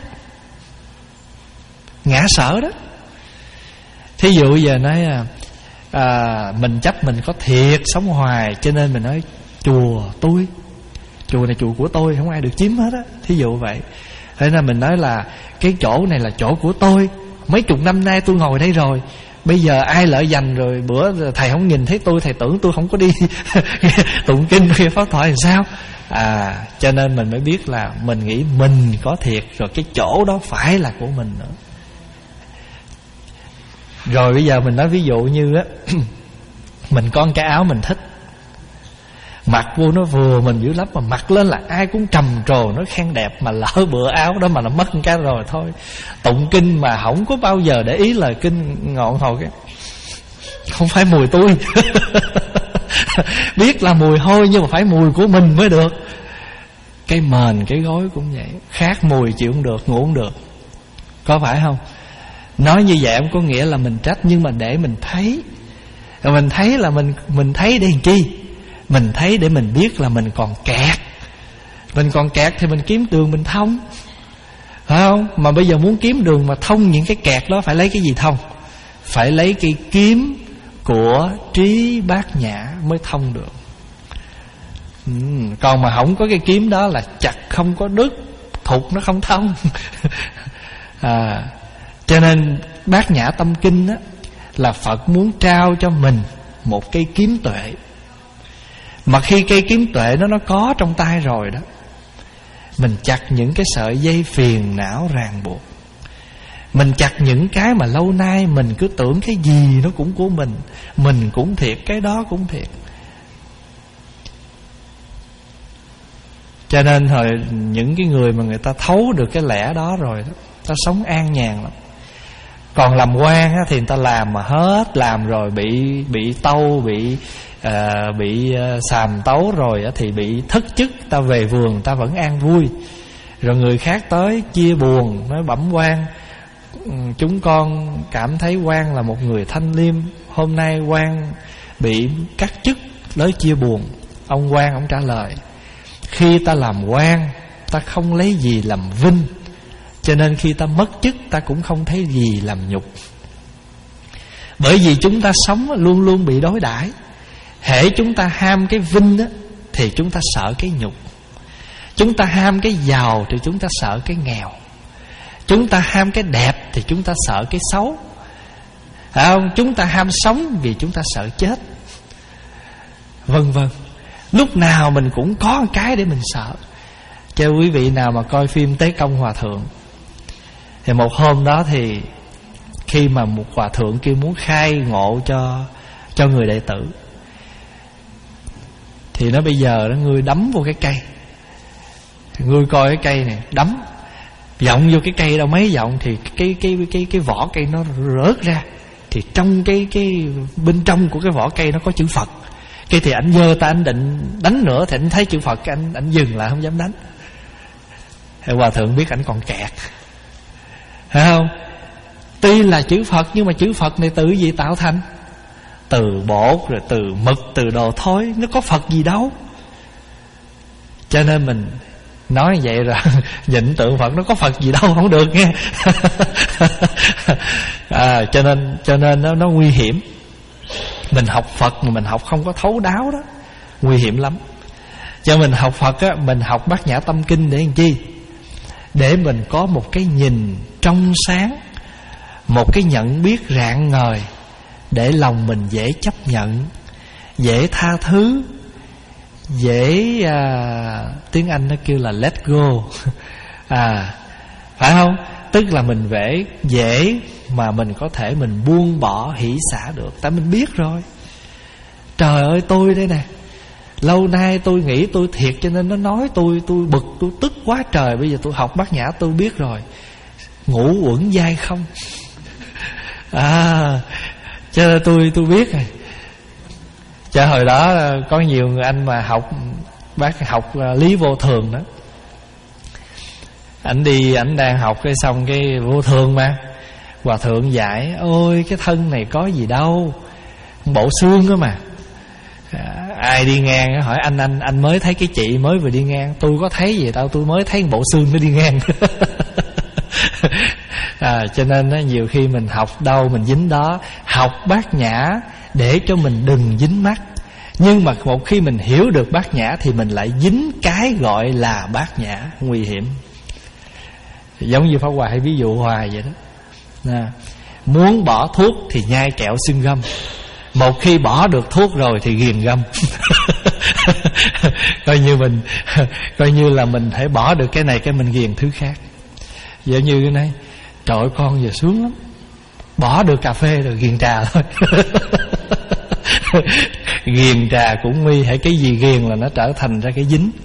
Ngã sở đó. Thí dụ giờ nói à, mình chấp mình có thiệt sống hoài, cho nên mình nói chùa tôi, chùa này chùa của tôi, không ai được chiếm hết á. Thí dụ vậy. Thế nên mình nói là cái chỗ này là chỗ của tôi, mấy chục năm nay tôi ngồi đây rồi, bây giờ ai lỡ dành rồi, bữa thầy không nhìn thấy tôi, thầy tưởng tôi không có đi tụng kinh khi pháp thoại làm sao. À, cho nên mình mới biết là mình nghĩ mình có thiệt, rồi cái chỗ đó phải là của mình nữa. Rồi bây giờ mình nói ví dụ như á, mình có một cái áo mình thích, mặc vô nó vừa mình dữ lắm, mà mặc lên là ai cũng trầm trồ nó khen đẹp, mà lỡ bữa áo đó mà nó mất một cái rồi thôi. Tụng kinh mà không có bao giờ để ý lời kinh, ngọn hồi cái không phải mùi tôi. Biết là mùi hôi nhưng mà phải mùi của mình mới được. Cái mền cái gối cũng vậy, khác mùi chịu không được, ngủ không được. Có phải không? Nói như vậy không có nghĩa là mình trách, nhưng mà để mình thấy. Rồi mình thấy là mình mình thấy để làm chi? Mình thấy để mình biết là mình còn kẹt. Mình còn kẹt thì mình kiếm đường mình thông, phải không? Mà bây giờ muốn kiếm đường mà thông những cái kẹt đó, phải lấy cái gì thông? Phải lấy cái kiếm của trí bát nhã mới thông được. ừ, Còn mà không có cái kiếm đó là chặt không có đứt, thục nó không thông. à, Cho nên Bát Nhã Tâm Kinh đó, là Phật muốn trao cho mình một cây kiếm tuệ. Mà khi cây kiếm tuệ nó nó có trong tay rồi đó, mình chặt những cái sợi dây phiền não ràng buộc. Mình chặt những cái mà lâu nay mình cứ tưởng cái gì nó cũng của mình, mình cũng thiệt, cái đó cũng thiệt. Cho nên hồi những cái người mà người ta thấu được cái lẽ đó rồi đó, ta sống an nhàn lắm. Còn làm quan á, thì người ta làm mà hết làm rồi bị bị tâu, bị uh, bị uh, xàm tấu rồi á, thì bị thất chức, ta về vườn ta vẫn an vui. Rồi người khác tới chia buồn, nói bẩm quan, chúng con cảm thấy quan là một người thanh liêm, hôm nay quan bị cắt chức, tới chia buồn. Ông quan ông trả lời: khi ta làm quan, ta không lấy gì làm vinh, cho nên khi ta mất chức, ta cũng không thấy gì làm nhục. Bởi vì chúng ta sống luôn luôn bị đối đãi. Hễ chúng ta ham cái vinh đó, thì chúng ta sợ cái nhục. Chúng ta ham cái giàu thì chúng ta sợ cái nghèo. Chúng ta ham cái đẹp thì chúng ta sợ cái xấu. Phải không? Chúng ta ham sống vì chúng ta sợ chết, vân vân. Lúc nào mình cũng có một cái để mình sợ. Cho quý vị nào mà coi phim Tế Công Hòa Thượng, thì một hôm đó thì khi mà một hòa thượng kia muốn khai ngộ cho cho người đệ tử, thì nó bây giờ nó ngươi đấm vô cái cây, ngươi coi cái cây này đấm vọng vô cái cây đâu mấy vọng, thì cái cái cái cái vỏ cây nó rớt ra, thì trong cái cái bên trong của cái vỏ cây nó có chữ Phật. Cái thì ảnh giơ ta, ảnh định đánh nữa, thì ảnh thấy chữ Phật, cái ảnh ảnh dừng lại không dám đánh. Thì hòa thượng biết ảnh còn kẹt, phải không? Tuy là chữ Phật, nhưng mà chữ Phật này từ gì tạo thành? Từ bột, rồi từ mực, từ đồ thối, nó có Phật gì đâu. Cho nên mình nói vậy rồi nhịn tượng Phật, nó có Phật gì đâu, không được nghe. à, cho nên cho nên nó, nó nguy hiểm. Mình học Phật mà mình học không có thấu đáo đó, nguy hiểm lắm. Cho mình học Phật á, mình học Bát Nhã Tâm Kinh để làm chi? Để mình có một cái nhìn trong sáng, một cái nhận biết rạng ngời, để lòng mình dễ chấp nhận, dễ tha thứ, dễ à, tiếng Anh nó kêu là let go. à, Phải không? Tức là mình dễ dễ mà mình có thể mình buông bỏ hỷ xả được. Tại mình biết rồi, trời ơi tôi đây nè, Lâu nay tôi nghĩ tôi thiệt, cho nên nó nói tôi tôi bực, tôi tức quá trời. Bây giờ tôi học Bát Nhã tôi biết rồi, ngũ uẩn giai không. À, cho nên tôi tôi biết rồi. Cho hồi đó có nhiều người anh mà học bác học lý vô thường đó, ảnh đi ảnh đang học cái xong cái vô thường mà hòa thượng dạy: ôi cái thân này có gì đâu, bộ xương đó mà. À, ai đi ngang hỏi anh anh anh mới thấy cái chị mới vừa đi ngang. Tôi có thấy gì đâu, tôi mới thấy bộ xương nó đi ngang. À, cho nên đó, nhiều khi mình học đâu mình dính đó. Học Bát Nhã để cho mình đừng dính mắc. Nhưng mà một khi mình hiểu được Bát Nhã thì mình lại dính cái gọi là Bát Nhã, nguy hiểm. Giống như Pháp Hòa hay ví dụ hoài vậy đó. À, muốn bỏ thuốc thì nhai kẹo xương găm. Một khi bỏ được thuốc rồi thì ghiền găm. Coi như mình coi như là mình phải bỏ được cái này, cái mình ghiền thứ khác. Giống như cái này: trời ơi, con giờ sướng lắm, bỏ được cà phê rồi ghiền trà thôi. Ghiền trà cũng nguy, hãy cái gì ghiền là nó trở thành ra cái dính.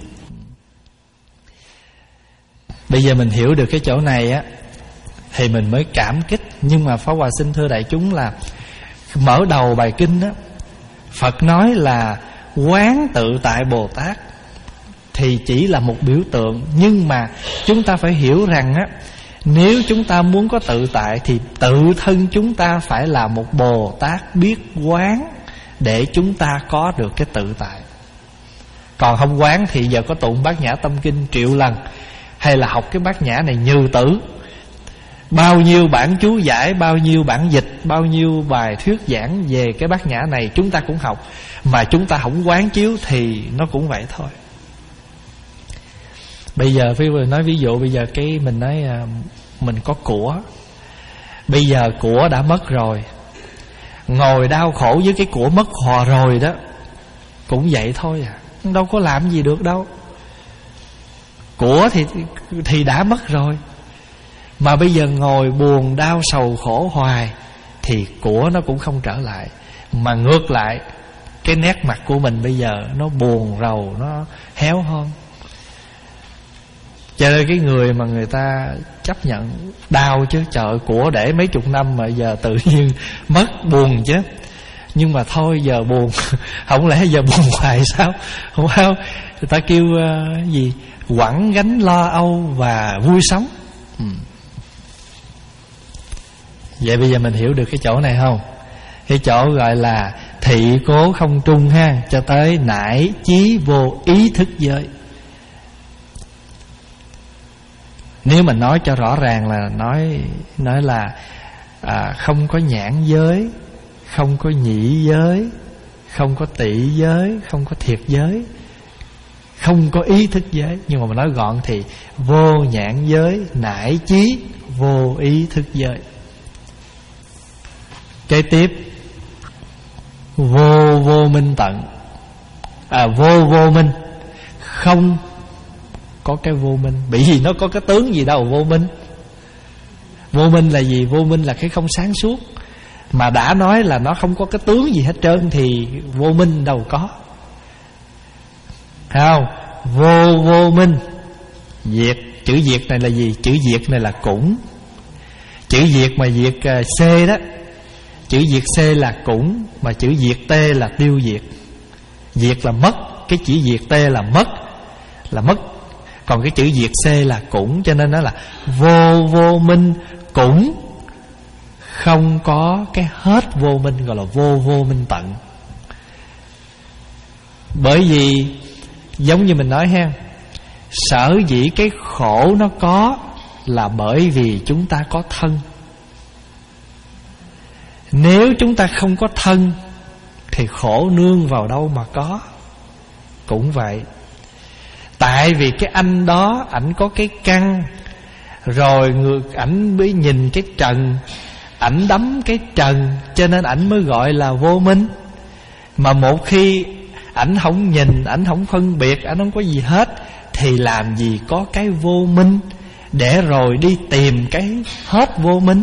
Bây giờ mình hiểu được cái chỗ này á thì mình mới cảm kích. Nhưng mà Pháp Hòa xin thưa đại chúng là mở đầu bài kinh á, Phật nói là quán tự tại Bồ Tát thì chỉ là một biểu tượng. Nhưng mà chúng ta phải hiểu rằng á, nếu chúng ta muốn có tự tại thì tự thân chúng ta phải là một Bồ Tát biết quán để chúng ta có được cái tự tại. Còn không quán thì giờ có tụng Bát Nhã Tâm Kinh triệu lần, hay là học cái Bát Nhã này như tử, bao nhiêu bản chú giải, bao nhiêu bản dịch, bao nhiêu bài thuyết giảng về cái Bát Nhã này chúng ta cũng học, mà chúng ta không quán chiếu thì nó cũng vậy thôi. Bây giờ Phi nói ví dụ, bây giờ cái mình nói mình có của, bây giờ của đã mất rồi, ngồi đau khổ với cái của mất hò rồi đó, cũng vậy thôi à, đâu có làm gì được đâu. Của thì thì đã mất rồi, mà bây giờ ngồi buồn đau sầu khổ hoài thì của nó cũng không trở lại. Mà ngược lại, cái nét mặt của mình bây giờ nó buồn rầu, nó héo hon. Cho nên cái người mà người ta chấp nhận đau chứ, trời, của để mấy chục năm mà giờ tự nhiên mất, buồn chứ. Nhưng mà thôi giờ buồn, không lẽ giờ buồn hoài sao? Không sao. Người ta kêu uh, gì? Quẳng gánh lo âu và vui sống. ừ. Vậy bây giờ mình hiểu được cái chỗ này không? Cái chỗ gọi là thị cố không trung ha, cho tới nải chí vô ý thức giới. Nếu mình nói cho rõ ràng là nói nói là à, không có nhãn giới, không có nhĩ giới, không có tị giới, không có thiệt giới, không có ý thức giới. Nhưng mà mình nói gọn thì vô nhãn giới, nải chí vô ý thức giới. Kế tiếp, vô vô minh tận. À, vô vô minh, không có cái vô minh. Bởi vì nó có cái tướng gì đâu vô minh. Vô minh là gì? Vô minh là cái không sáng suốt. Mà đã nói là nó không có cái tướng gì hết trơn thì vô minh đâu có. Thấy không? Vô vô minh. Diệt, chữ diệt này là gì? Chữ diệt này là cũng. Chữ diệt mà diệt uh, C đó, chữ diệt C là cũng, mà chữ diệt T là tiêu diệt. Diệt là mất, cái chữ diệt T là mất, là mất. Còn cái chữ diệt C là cũng, cho nên nó là vô vô minh cũng không có cái hết vô minh, gọi là vô vô minh tận. Bởi vì giống như mình nói ha, sở dĩ cái khổ nó có là bởi vì chúng ta có thân. Nếu chúng ta không có thân thì khổ nương vào đâu mà có. Cũng vậy. Tại vì cái anh đó, ảnh có cái căn, rồi người ảnh mới nhìn cái trần, ảnh đắm cái trần, cho nên ảnh mới gọi là vô minh. Mà một khi ảnh không nhìn, ảnh không phân biệt, ảnh không có gì hết, thì làm gì có cái vô minh để rồi đi tìm cái hết vô minh.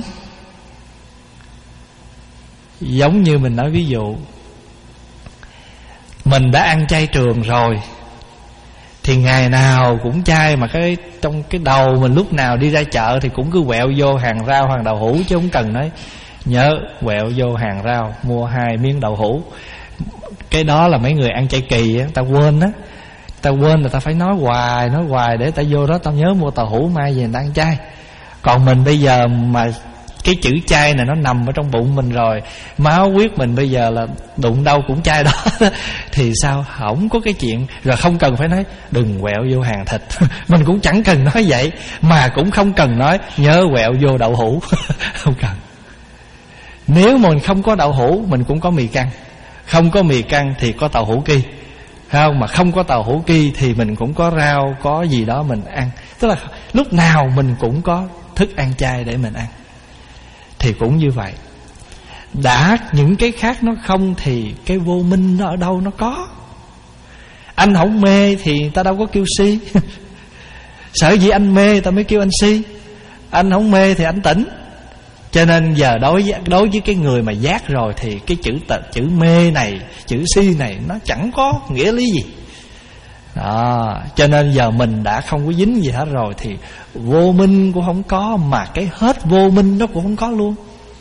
Giống như mình nói ví dụ, Mình đã ăn chay trường rồi thì ngày nào cũng chay, mà cái trong cái đầu mình lúc nào đi ra chợ thì cũng cứ quẹo vô hàng rau, hàng đậu hũ, chứ không cần nói nhớ quẹo vô hàng rau mua hai miếng đậu hũ. Cái đó là mấy người ăn chay kỳ á, ta quên á, ta quên là ta phải nói hoài, nói hoài để ta vô đó tao nhớ mua đậu hũ mai về ta ăn chay. Còn mình bây giờ mà cái chữ chay này nó nằm ở trong bụng mình rồi, máu huyết mình bây giờ là đụng đâu cũng chay đó thì sao không có cái chuyện rồi không cần phải nói đừng quẹo vô hàng thịt mình cũng chẳng cần nói vậy, mà cũng không cần nói nhớ quẹo vô đậu hũ không cần. Nếu mình không có đậu hũ mình cũng có mì căng, không có mì căng thì có tàu hũ ki, không mà không có tàu hũ ki thì mình cũng có rau, có gì đó mình ăn. Tức là lúc nào mình cũng có thức ăn chay để mình ăn. Thì cũng như vậy, đã những cái khác nó không thì cái vô minh nó ở đâu nó có. Anh không mê thì ta đâu có kêu si sở dĩ anh mê ta mới kêu anh si. Anh không mê thì anh tỉnh. Cho nên giờ đối với, đối với cái người mà giác rồi thì cái chữ tật, chữ mê này, chữ si này nó chẳng có nghĩa lý gì đó. Cho nên giờ mình đã không có dính gì hết rồi thì vô minh cũng không có, mà cái hết vô minh nó cũng không có luôn.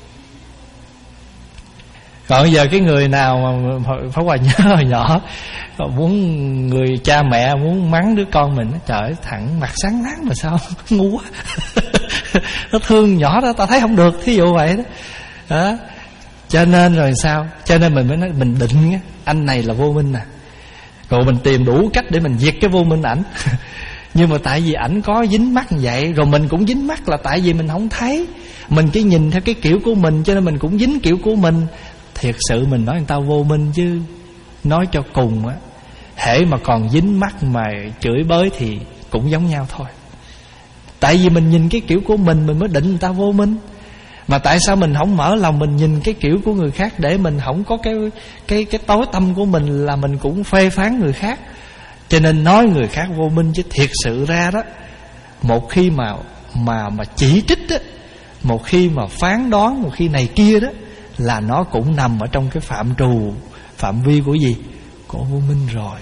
Còn giờ cái người nào mà Pháp Hòa nhớ hồi nhỏ, muốn người cha mẹ muốn mắng đứa con mình, trời ơi, thằng mặt sáng láng mà sao ngu quá nó thương nhỏ đó, ta thấy không được, thí dụ vậy đó. Đó cho nên rồi sao, cho nên mình mới nói mình định á, anh này là vô minh nè, rồi mình tìm đủ cách để mình diệt cái vô minh ảnh nhưng mà tại vì ảnh có dính mắc như vậy, rồi mình cũng dính mắc là tại vì mình không thấy, mình chỉ nhìn theo cái kiểu của mình, cho nên mình cũng dính kiểu của mình. Thiệt sự mình nói người ta vô minh chứ nói cho cùng á, hễ mà còn dính mắc mà chửi bới thì cũng giống nhau thôi. Tại vì mình nhìn cái kiểu của mình, mình mới định người ta vô minh. Mà tại sao mình không mở lòng mình nhìn cái kiểu của người khác, để mình không có cái cái cái tối tâm của mình là mình cũng phê phán người khác, cho nên nói người khác vô minh. Chứ thiệt sự ra đó, một khi mà mà mà chỉ trích đó, một khi mà phán đoán, một khi này kia đó, là nó cũng nằm ở trong cái phạm trù, phạm vi của gì? Của vô minh rồi.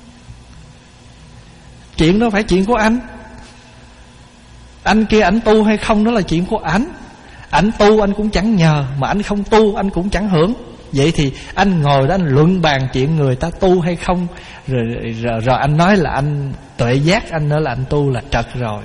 Chuyện đó phải chuyện của anh. Anh kia ảnh tu hay không đó là chuyện của ảnh. Ảnh tu anh cũng chẳng nhờ, mà anh không tu anh cũng chẳng hưởng. Vậy thì anh ngồi đó anh luận bàn chuyện người ta tu hay không, Rồi, rồi, rồi anh nói là anh tuệ giác, anh nói là anh tu là trật rồi.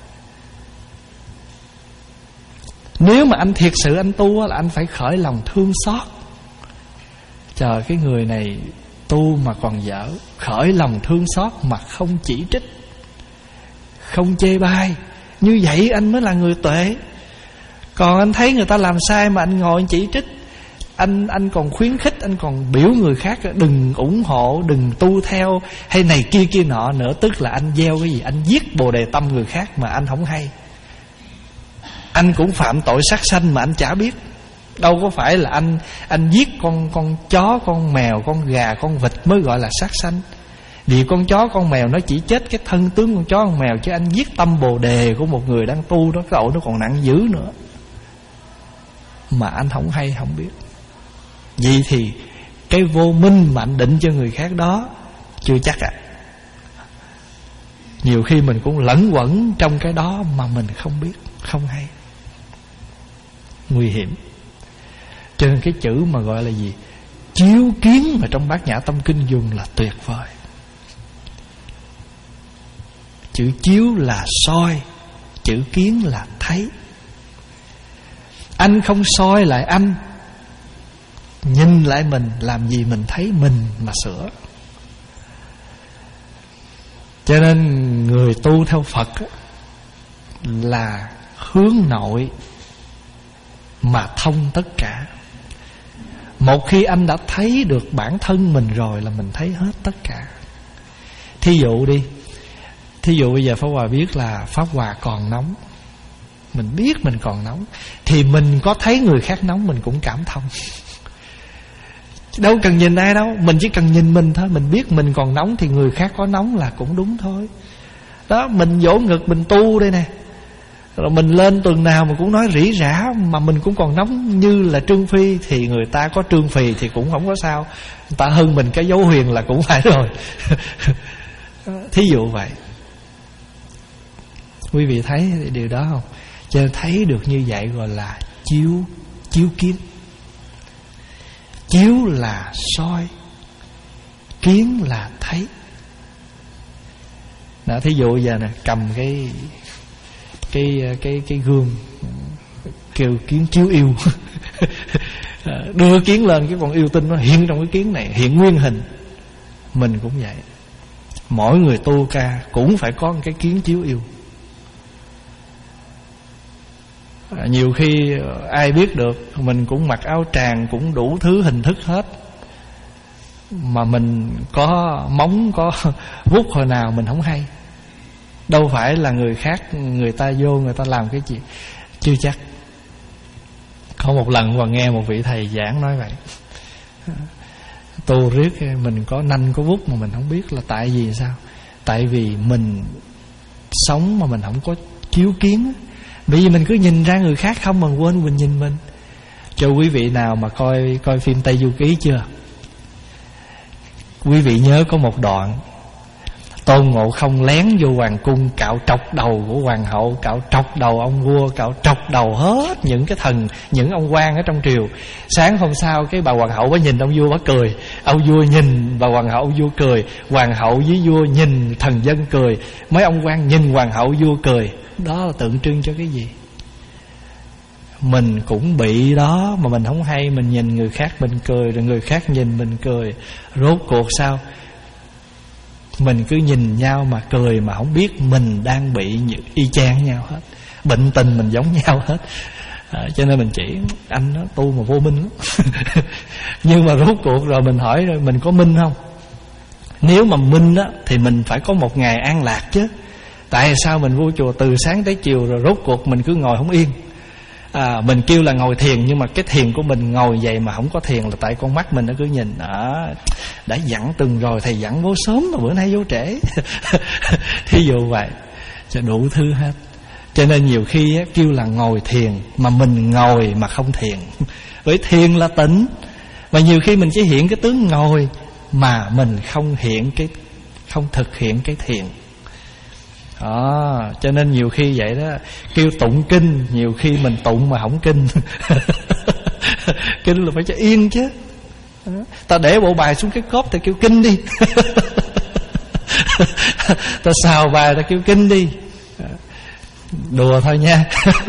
Nếu mà anh thiệt sự anh tu là anh phải khởi lòng thương xót. Trời, cái người này tu mà còn dở, khởi lòng thương xót mà không chỉ trích, không chê bai, như vậy anh mới là người tuệ. Còn anh thấy người ta làm sai mà anh ngồi anh chỉ trích, Anh anh còn khuyến khích, anh còn biểu người khác đừng ủng hộ, đừng tu theo hay này kia kia nọ nữa. Tức là anh gieo cái gì? Anh giết bồ đề tâm người khác mà anh không hay. Anh cũng phạm tội sát sanh mà anh chả biết. Đâu có phải là anh anh giết con con chó, con mèo, con gà, con vịt mới gọi là sát sanh. Vì con chó, con mèo nó chỉ chết cái thân tướng con chó, con mèo, chứ anh giết tâm bồ đề của một người đang tu đó, cái tội nó còn nặng dữ nữa. Mà anh không hay, không biết. Vậy thì cái vô minh mà anh định cho người khác đó chưa chắc ạ. À. Nhiều khi mình cũng lẫn quẩn trong cái đó mà mình không biết, không hay. Nguy hiểm. Cho nên cái chữ mà gọi là gì? Chiếu kiến mà trong Bát Nhã Tâm Kinh dùng là tuyệt vời. Chữ chiếu là soi, chữ kiến là thấy. Anh không soi lại anh, nhìn lại mình, làm gì mình thấy mình mà sửa. Cho nên người tu theo Phật là hướng nội mà thông tất cả. Một khi anh đã thấy được bản thân mình rồi là mình thấy hết tất cả. Thí dụ đi, thí dụ bây giờ Pháp Hòa biết là Pháp Hòa còn nóng, mình biết mình còn nóng, thì mình có thấy người khác nóng mình cũng cảm thông. Đâu cần nhìn ai đâu, mình chỉ cần nhìn mình thôi. Mình biết mình còn nóng thì người khác có nóng là cũng đúng thôi. Đó, mình vỗ ngực mình tu đây nè, Rồi mình lên tuần nào mình cũng nói rỉ rả, mà mình cũng còn nóng như là Trương Phi, thì người ta có Trương Phì thì cũng không có sao. Người ta hơn mình cái dấu huyền là cũng phải rồi. Thí dụ vậy. Quý vị thấy điều đó không? Cho nên thấy được như vậy gọi là chiếu chiếu kiến. Chiếu là soi, kiến là thấy. Đó, thí dụ giờ nè, cầm cái cái cái cái gương, kêu kiến chiếu yêu. Đưa kiến lên, cái con yêu tinh nó hiện trong cái kiến này, hiện nguyên hình. Mình cũng vậy. Mỗi người tu ca cũng phải có một cái kiến chiếu yêu. À, nhiều khi ai biết được, mình cũng mặc áo tràng, cũng đủ thứ hình thức hết, mà mình có móng, có vuốt hồi nào mình không hay. Đâu phải là người khác, người ta vô người ta làm cái gì chưa chắc. Có một lần còn nghe một vị thầy giảng nói vậy, tu riết mình có nanh có vuốt mà mình không biết là tại vì sao. Tại vì mình sống mà mình không có chiếu kiến. Bởi vì mình cứ nhìn ra người khác không mà quên mình nhìn mình. Cho quý vị nào mà coi coi phim Tây Du Ký chưa? Quý vị nhớ có một đoạn Tôn Ngộ Không lén vô hoàng cung, cạo trọc đầu của hoàng hậu, cạo trọc đầu ông vua, cạo trọc đầu hết những cái thần, những ông quan ở trong triều. Sáng hôm sau cái bà hoàng hậu bà nhìn ông vua bà cười, ông vua nhìn bà hoàng hậu ông vua cười, hoàng hậu với vua nhìn thần dân cười, mấy ông quan nhìn hoàng hậu vua cười. Đó là tượng trưng cho cái gì? Mình cũng bị đó mà mình không hay. Mình nhìn người khác mình cười, rồi người khác nhìn mình cười. Rốt cuộc sao? Mình cứ nhìn nhau mà cười, mà không biết mình đang bị y chang nhau hết. Bệnh tình mình giống nhau hết. à, Cho nên mình chỉ anh đó tu mà vô minh lắm. Nhưng mà rốt cuộc rồi mình hỏi rồi, mình có minh không? Nếu mà minh đó thì mình phải có một ngày an lạc chứ. Tại sao mình vô chùa từ sáng tới chiều rồi rốt cuộc mình cứ ngồi không yên? à, Mình kêu là ngồi thiền, nhưng mà cái thiền của mình ngồi vậy mà không có thiền là tại con mắt mình nó cứ nhìn. à, Đã dặn từng rồi, thầy dặn vô sớm mà bữa nay vô trễ. Thí dụ vậy, cho đủ thứ hết. Cho nên nhiều khi á, kêu là ngồi thiền mà mình ngồi mà không thiền. Bởi thiền là tĩnh. Và nhiều khi mình chỉ hiện cái tướng ngồi mà mình không hiện cái, không thực hiện cái thiền. Đó, cho nên nhiều khi vậy đó, kêu tụng kinh, nhiều khi mình tụng mà không kinh. Kinh là phải cho yên chứ. Đó. Ta để bộ bài xuống cái cốp ta kêu kinh đi. Ta xào bài ta kêu kinh đi. Đùa thôi nha.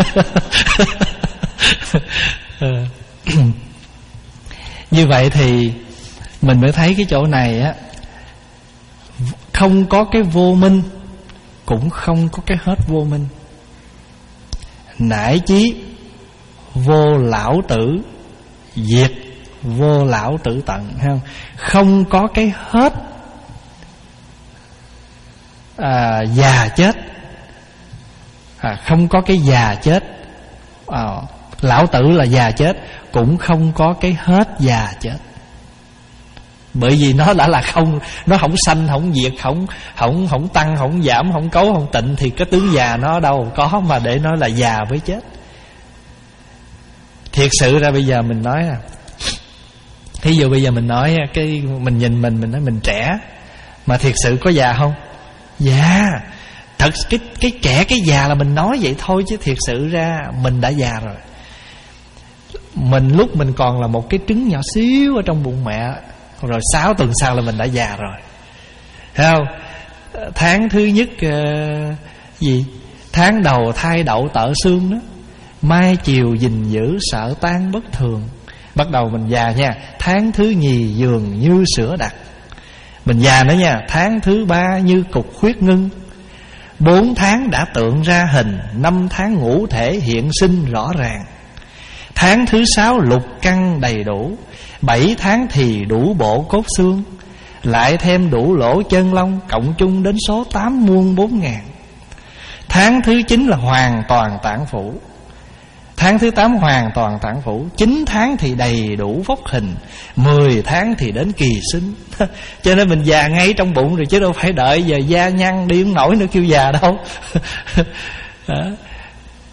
Như vậy thì mình mới thấy cái chỗ này á, không có cái vô minh, cũng không có cái hết vô minh. Nải chí vô lão tử diệt vô lão tử tận, thấy không? Không có cái hết à, già chết, à, không có cái già chết. à, Lão tử là già chết, cũng không có cái hết già chết. Bởi vì nó đã là không, nó không sanh, không diệt, không không không tăng, không giảm, không cấu, không tịnh, thì cái tướng già nó đâu có mà để nói là già với chết. Thiệt sự ra bây giờ mình nói nè, thí dụ bây giờ mình nói cái mình nhìn mình mình nói mình trẻ, mà thiệt sự có già không? Già. Thật cái cái trẻ cái già là mình nói vậy thôi, chứ thiệt sự ra mình đã già rồi. Mình lúc mình còn là một cái trứng nhỏ xíu ở trong bụng mẹ, rồi sáu tuần sau là mình đã già rồi, thấy không? Tháng thứ nhất uh, gì tháng đầu thai đậu tợ xương đó, mai chiều gìn giữ sợ tan bất thường. Bắt đầu mình già nha. Tháng thứ nhì dường như sữa đặc, mình già nữa nha. Tháng thứ ba như cục huyết ngưng. Bốn tháng đã tượng ra hình, năm tháng ngũ thể hiện sinh rõ ràng. Tháng thứ sáu lục căn đầy đủ, bảy tháng thì đủ bộ cốt xương, lại thêm đủ lỗ chân lông, cộng chung đến số tám muôn bốn ngàn. Tháng thứ chín là hoàn toàn tạng phủ. Tháng thứ tám hoàn toàn tạng phủ. Chín tháng thì đầy đủ vóc hình, mười tháng thì đến kỳ sinh. Cho nên mình già ngay trong bụng rồi, chứ đâu phải đợi giờ da nhăn đi không nổi nữa kêu già đâu.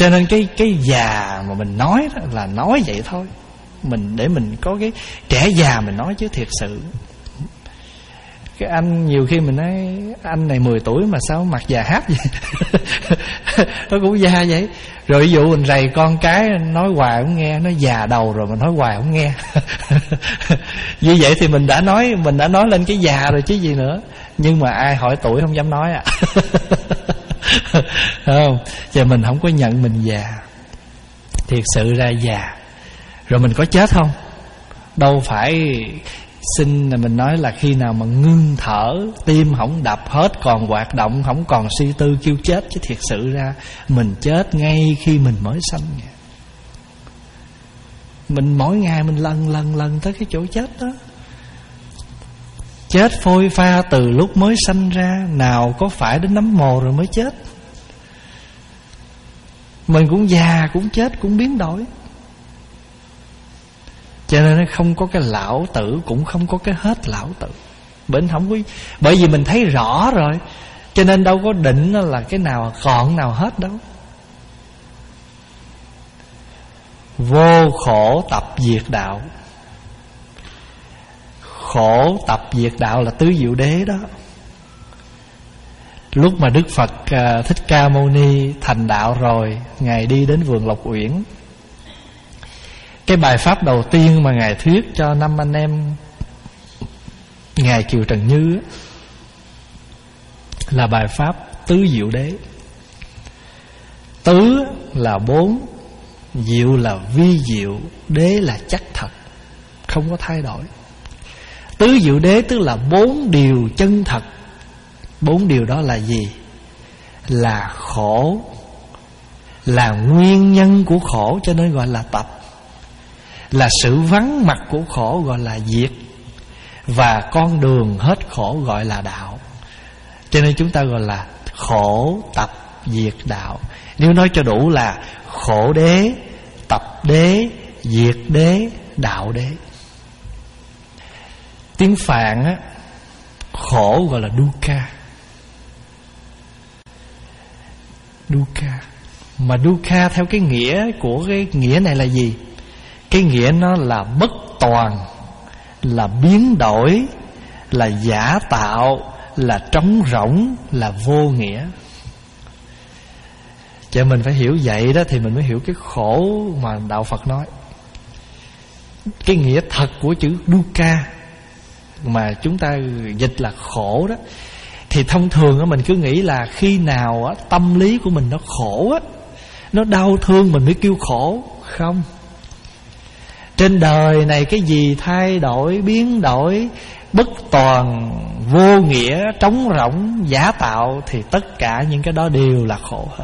Cho nên cái cái già mà mình nói đó là nói vậy thôi, mình để mình có cái trẻ già mình nói, chứ thiệt sự cái anh nhiều khi mình nói anh này mười tuổi mà sao mặt già háp vậy. Nó cũng già vậy. Rồi ví dụ mình rầy con cái nói hoài không nghe, nó già đầu rồi mình nói hoài không nghe. Như vậy thì mình đã nói mình đã nói lên cái già rồi chứ gì nữa. Nhưng mà ai hỏi tuổi không dám nói à. Không, chứ mình không có nhận mình già. Thiệt sự ra già. Rồi mình có chết không? Đâu phải xin là mình nói là khi nào mà ngưng thở, tim không đập hết, còn hoạt động, không còn suy tư kêu chết. Chứ thiệt sự ra mình chết ngay khi mình mới sanh. Mình mỗi ngày mình lần lần lần tới cái chỗ chết đó. Chết phôi pha từ lúc mới sanh ra, nào có phải đến nấm mồ rồi mới chết. Mình cũng già, cũng chết, cũng biến đổi. Cho nên nó không có cái lão tử, cũng không có cái hết lão tử. Bởi không có, bởi vì mình thấy rõ rồi, cho nên đâu có định là cái nào còn nào hết đâu. Vô khổ tập diệt đạo. Khổ tập diệt đạo là tứ diệu đế đó. Lúc mà Đức Phật Thích Ca Mâu Ni thành đạo rồi, Ngài đi đến vườn Lộc Uyển. Cái bài pháp đầu tiên mà Ngài thuyết cho năm anh em Ngài Kiều Trần Như là bài pháp tứ diệu đế. Tứ là bốn, diệu là vi diệu, đế là chắc thật, không có thay đổi. Tứ diệu đế tức là bốn điều chân thật. Bốn điều đó là gì? Là khổ, là nguyên nhân của khổ, cho nên gọi là tập. Là sự vắng mặt của khổ, gọi là diệt. Và con đường hết khổ gọi là đạo. Cho nên chúng ta gọi là khổ tập diệt đạo. Nếu nói cho đủ là khổ đế, tập đế, diệt đế, đạo đế. Tiếng Phạn á, khổ gọi là dukkha. Dukkha. Mà dukkha theo cái nghĩa của cái nghĩa này là gì? Cái nghĩa nó là bất toàn, là biến đổi, là giả tạo, là trống rỗng, là vô nghĩa. Cho mình phải hiểu vậy đó thì mình mới hiểu cái khổ mà Đạo Phật nói. Cái nghĩa thật của chữ dukkha mà chúng ta dịch là khổ đó, thì thông thường á mình cứ nghĩ là khi nào á tâm lý của mình nó khổ á, nó đau thương mình mới kêu khổ. Không. Trên đời này cái gì thay đổi, biến đổi, bất toàn, vô nghĩa, trống rỗng, giả tạo, thì tất cả những cái đó đều là khổ hết.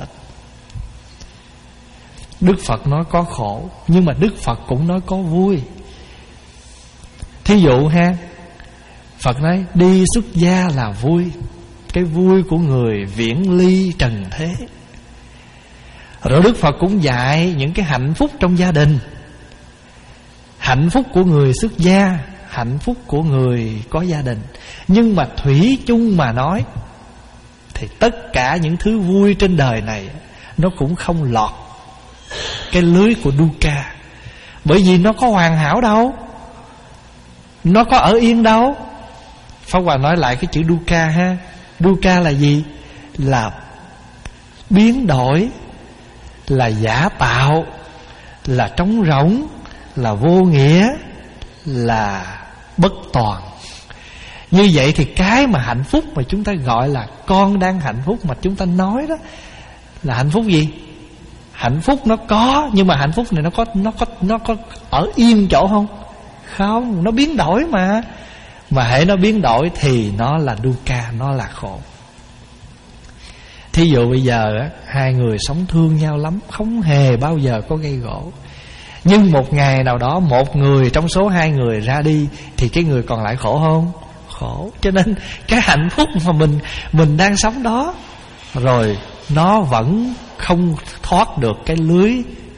Đức Phật nói có khổ, nhưng mà Đức Phật cũng nói có vui. Thí dụ ha, Phật nói đi xuất gia là vui, cái vui của người viễn ly trần thế. Rồi Đức Phật cũng dạy những cái hạnh phúc trong gia đình. Hạnh phúc của người xuất gia, hạnh phúc của người có gia đình. Nhưng mà thủy chung mà nói thì tất cả những thứ vui trên đời này nó cũng không lọt cái lưới của dukkha. Bởi vì nó có hoàn hảo đâu, nó có ở yên đâu. Pháp Hòa nói lại cái chữ dukkha ha. Dukkha là gì? Là biến đổi, là giả tạo, là trống rỗng, là vô nghĩa, là bất toàn. Như vậy thì cái mà hạnh phúc mà chúng ta gọi là con đang hạnh phúc mà chúng ta nói đó là hạnh phúc gì? Hạnh phúc nó có, nhưng mà hạnh phúc này nó có nó có nó có ở yên chỗ không? Không, nó biến đổi mà. Mà hễ nó biến đổi thì nó là dukkha, nó là khổ. Thí dụ bây giờ á, hai người sống thương nhau lắm, không hề bao giờ có gây gổ. Nhưng một ngày nào đó một người trong số hai người ra đi, thì cái người còn lại khổ không? Khổ. Cho nên cái hạnh phúc mà mình mình đang sống đó, rồi nó vẫn không thoát được cái lưới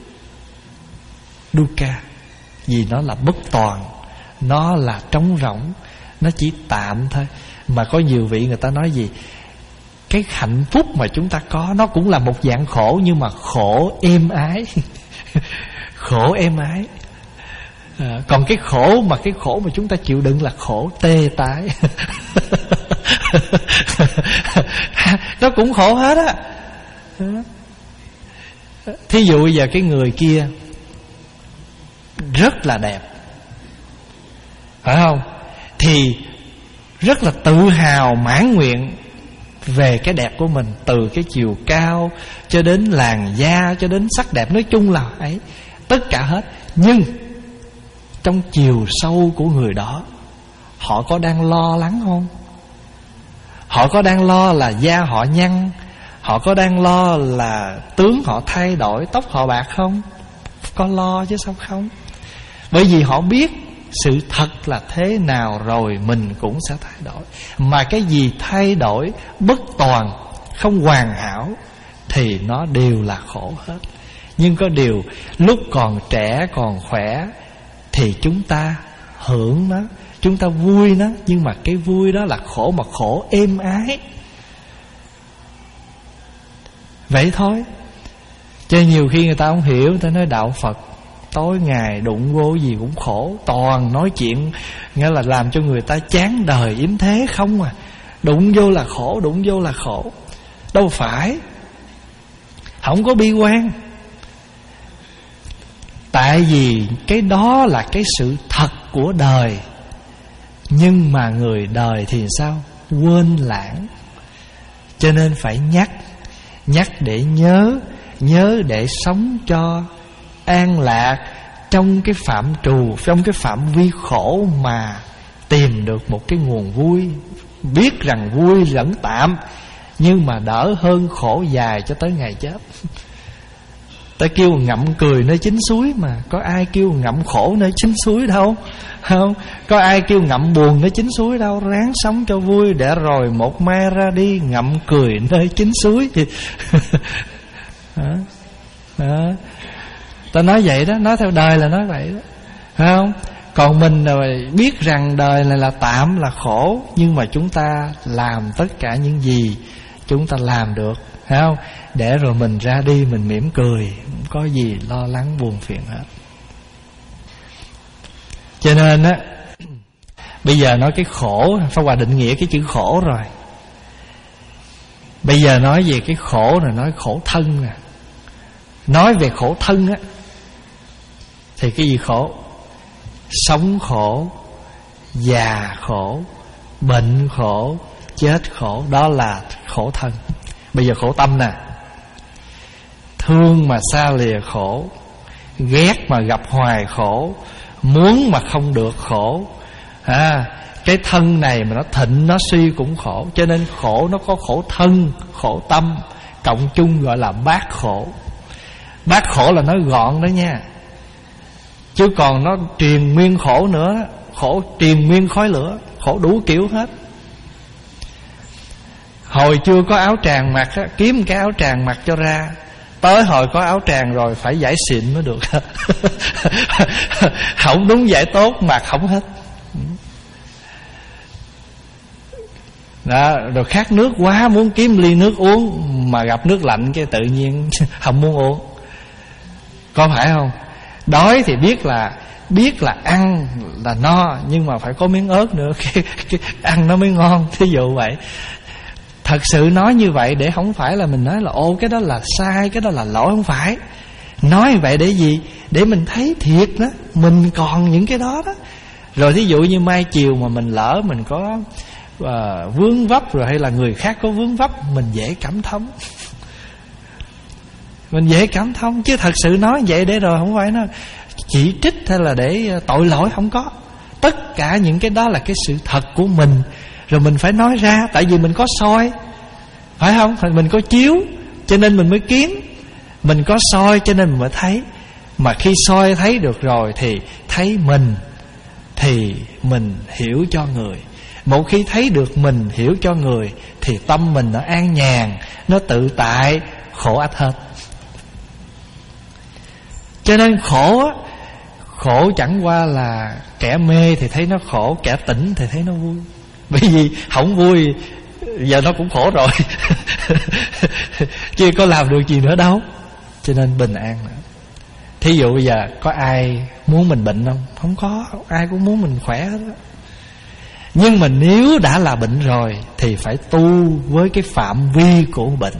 dukkha. Vì nó là bất toàn, nó là trống rỗng, nó chỉ tạm thôi. Mà có nhiều vị người ta nói gì? cái hạnh phúc mà chúng ta có nó cũng là một dạng khổ, nhưng mà khổ êm ái. Khổ êm ái. À, còn cái khổ mà cái khổ mà chúng ta chịu đựng là khổ tê tái. Nó cũng khổ hết á. Thí dụ giờ cái người kia rất là đẹp, phải không? Thì rất là tự hào mãn nguyện về cái đẹp của mình, từ cái chiều cao cho đến làn da, cho đến sắc đẹp, nói chung là ấy, tất cả hết. Nhưng trong chiều sâu của người đó, họ có đang lo lắng không? Họ có đang lo là da họ nhăn? Họ có đang lo là tướng họ thay đổi, tóc họ bạc không? Có lo chứ sao không? Bởi vì họ biết sự thật là thế nào rồi mình cũng sẽ thay đổi. Mà cái gì thay đổi bất toàn, không hoàn hảo thì nó đều là khổ hết. Nhưng có điều lúc còn trẻ còn khỏe thì chúng ta hưởng nó, chúng ta vui nó. Nhưng mà cái vui đó là khổ, mà khổ êm ái. Vậy thôi. Cho nhiều khi người ta không hiểu, người ta nói đạo Phật tối ngày đụng vô gì cũng khổ, toàn nói chuyện nghĩa là làm cho người ta chán đời yếm thế không à. Đụng vô là khổ, đụng vô là khổ. Đâu phải. Không có bi quan. Tại vì cái đó là cái sự thật của đời. Nhưng mà người đời thì sao? Quên lãng. Cho nên phải nhắc. Nhắc để nhớ. Nhớ để sống cho an lạc trong cái phạm trù, trong cái phạm vi khổ mà tìm được một cái nguồn vui. Biết rằng vui lẫn tạm, nhưng mà đỡ hơn khổ dài cho tới ngày chết. Ta kêu ngậm cười nơi chính suối mà, có ai kêu ngậm khổ nơi chính suối đâu, không? Có ai kêu ngậm buồn nơi chính suối đâu. Ráng sống cho vui để rồi một mai ra đi ngậm cười nơi chính suối. Đó. Đó. Ta nói vậy đó, nói theo đời là nói vậy đó, phải không? Còn mình rồi biết rằng đời này là tạm, là khổ, nhưng mà chúng ta làm tất cả những gì chúng ta làm được, phải không? Để rồi mình ra đi mình mỉm cười, không có gì lo lắng buồn phiền hết. Cho nên á, bây giờ nói cái khổ, Pháp Hòa định nghĩa cái chữ khổ rồi. Bây giờ nói về cái khổ là nói khổ thân nè. Nói về khổ thân á, thì cái gì khổ? Sống khổ, già khổ, bệnh khổ, chết khổ. Đó là khổ thân. Bây giờ khổ tâm nè. Thương mà xa lìa khổ, ghét mà gặp hoài khổ, muốn mà không được khổ. à, Cái thân này mà nó thịnh nó suy cũng khổ. Cho nên khổ nó có khổ thân, khổ tâm, cộng chung gọi là bát khổ. Bát khổ là nói gọn đó nha, chứ còn nó triền nguyên khổ nữa. Khổ triền nguyên khói lửa, khổ đủ kiểu hết. Hồi chưa có áo tràng mặc á, kiếm cái áo tràng mặc cho ra. Tới hồi có áo tràng rồi phải giải xịn mới được. Không đúng giải tốt mặc không hết. Đó, rồi khát nước quá muốn kiếm ly nước uống, mà gặp nước lạnh cái tự nhiên không muốn uống. Có phải không? Đói thì biết là biết là ăn là no, nhưng mà phải có miếng ớt nữa, cái, cái, ăn nó mới ngon. Thí dụ vậy. Thật sự nói như vậy để không phải là mình nói là ô cái đó là sai, cái đó là lỗi. Không phải. Nói vậy để gì? Để mình thấy thiệt đó, mình còn những cái đó đó. Rồi thí dụ như mai chiều mà mình lỡ mình có uh, vướng vấp, rồi hay là người khác có vướng vấp, mình dễ cảm thông. Mình dễ cảm thông. Chứ thật sự nói vậy để rồi không phải nó chỉ trích hay là để tội lỗi, không có. Tất cả những cái đó là cái sự thật của mình, rồi mình phải nói ra. Tại vì mình có soi, phải không? Mình có chiếu cho nên mình mới kiến. Mình có soi cho nên mình mới thấy. Mà khi soi thấy được rồi thì thấy mình, thì mình hiểu cho người. Một khi thấy được mình, hiểu cho người, thì tâm mình nó an nhàn, nó tự tại, khổ ách hết. Cho nên khổ á, khổ chẳng qua là kẻ mê thì thấy nó khổ, kẻ tỉnh thì thấy nó vui. Bởi vì không vui giờ nó cũng khổ rồi. Chứ có làm được gì nữa đâu. Cho nên bình an nữa. Thí dụ bây giờ có ai muốn mình bệnh không? Không có. Ai cũng muốn mình khỏe hết đó. Nhưng mà nếu đã là bệnh rồi thì phải tu với cái phạm vi của bệnh.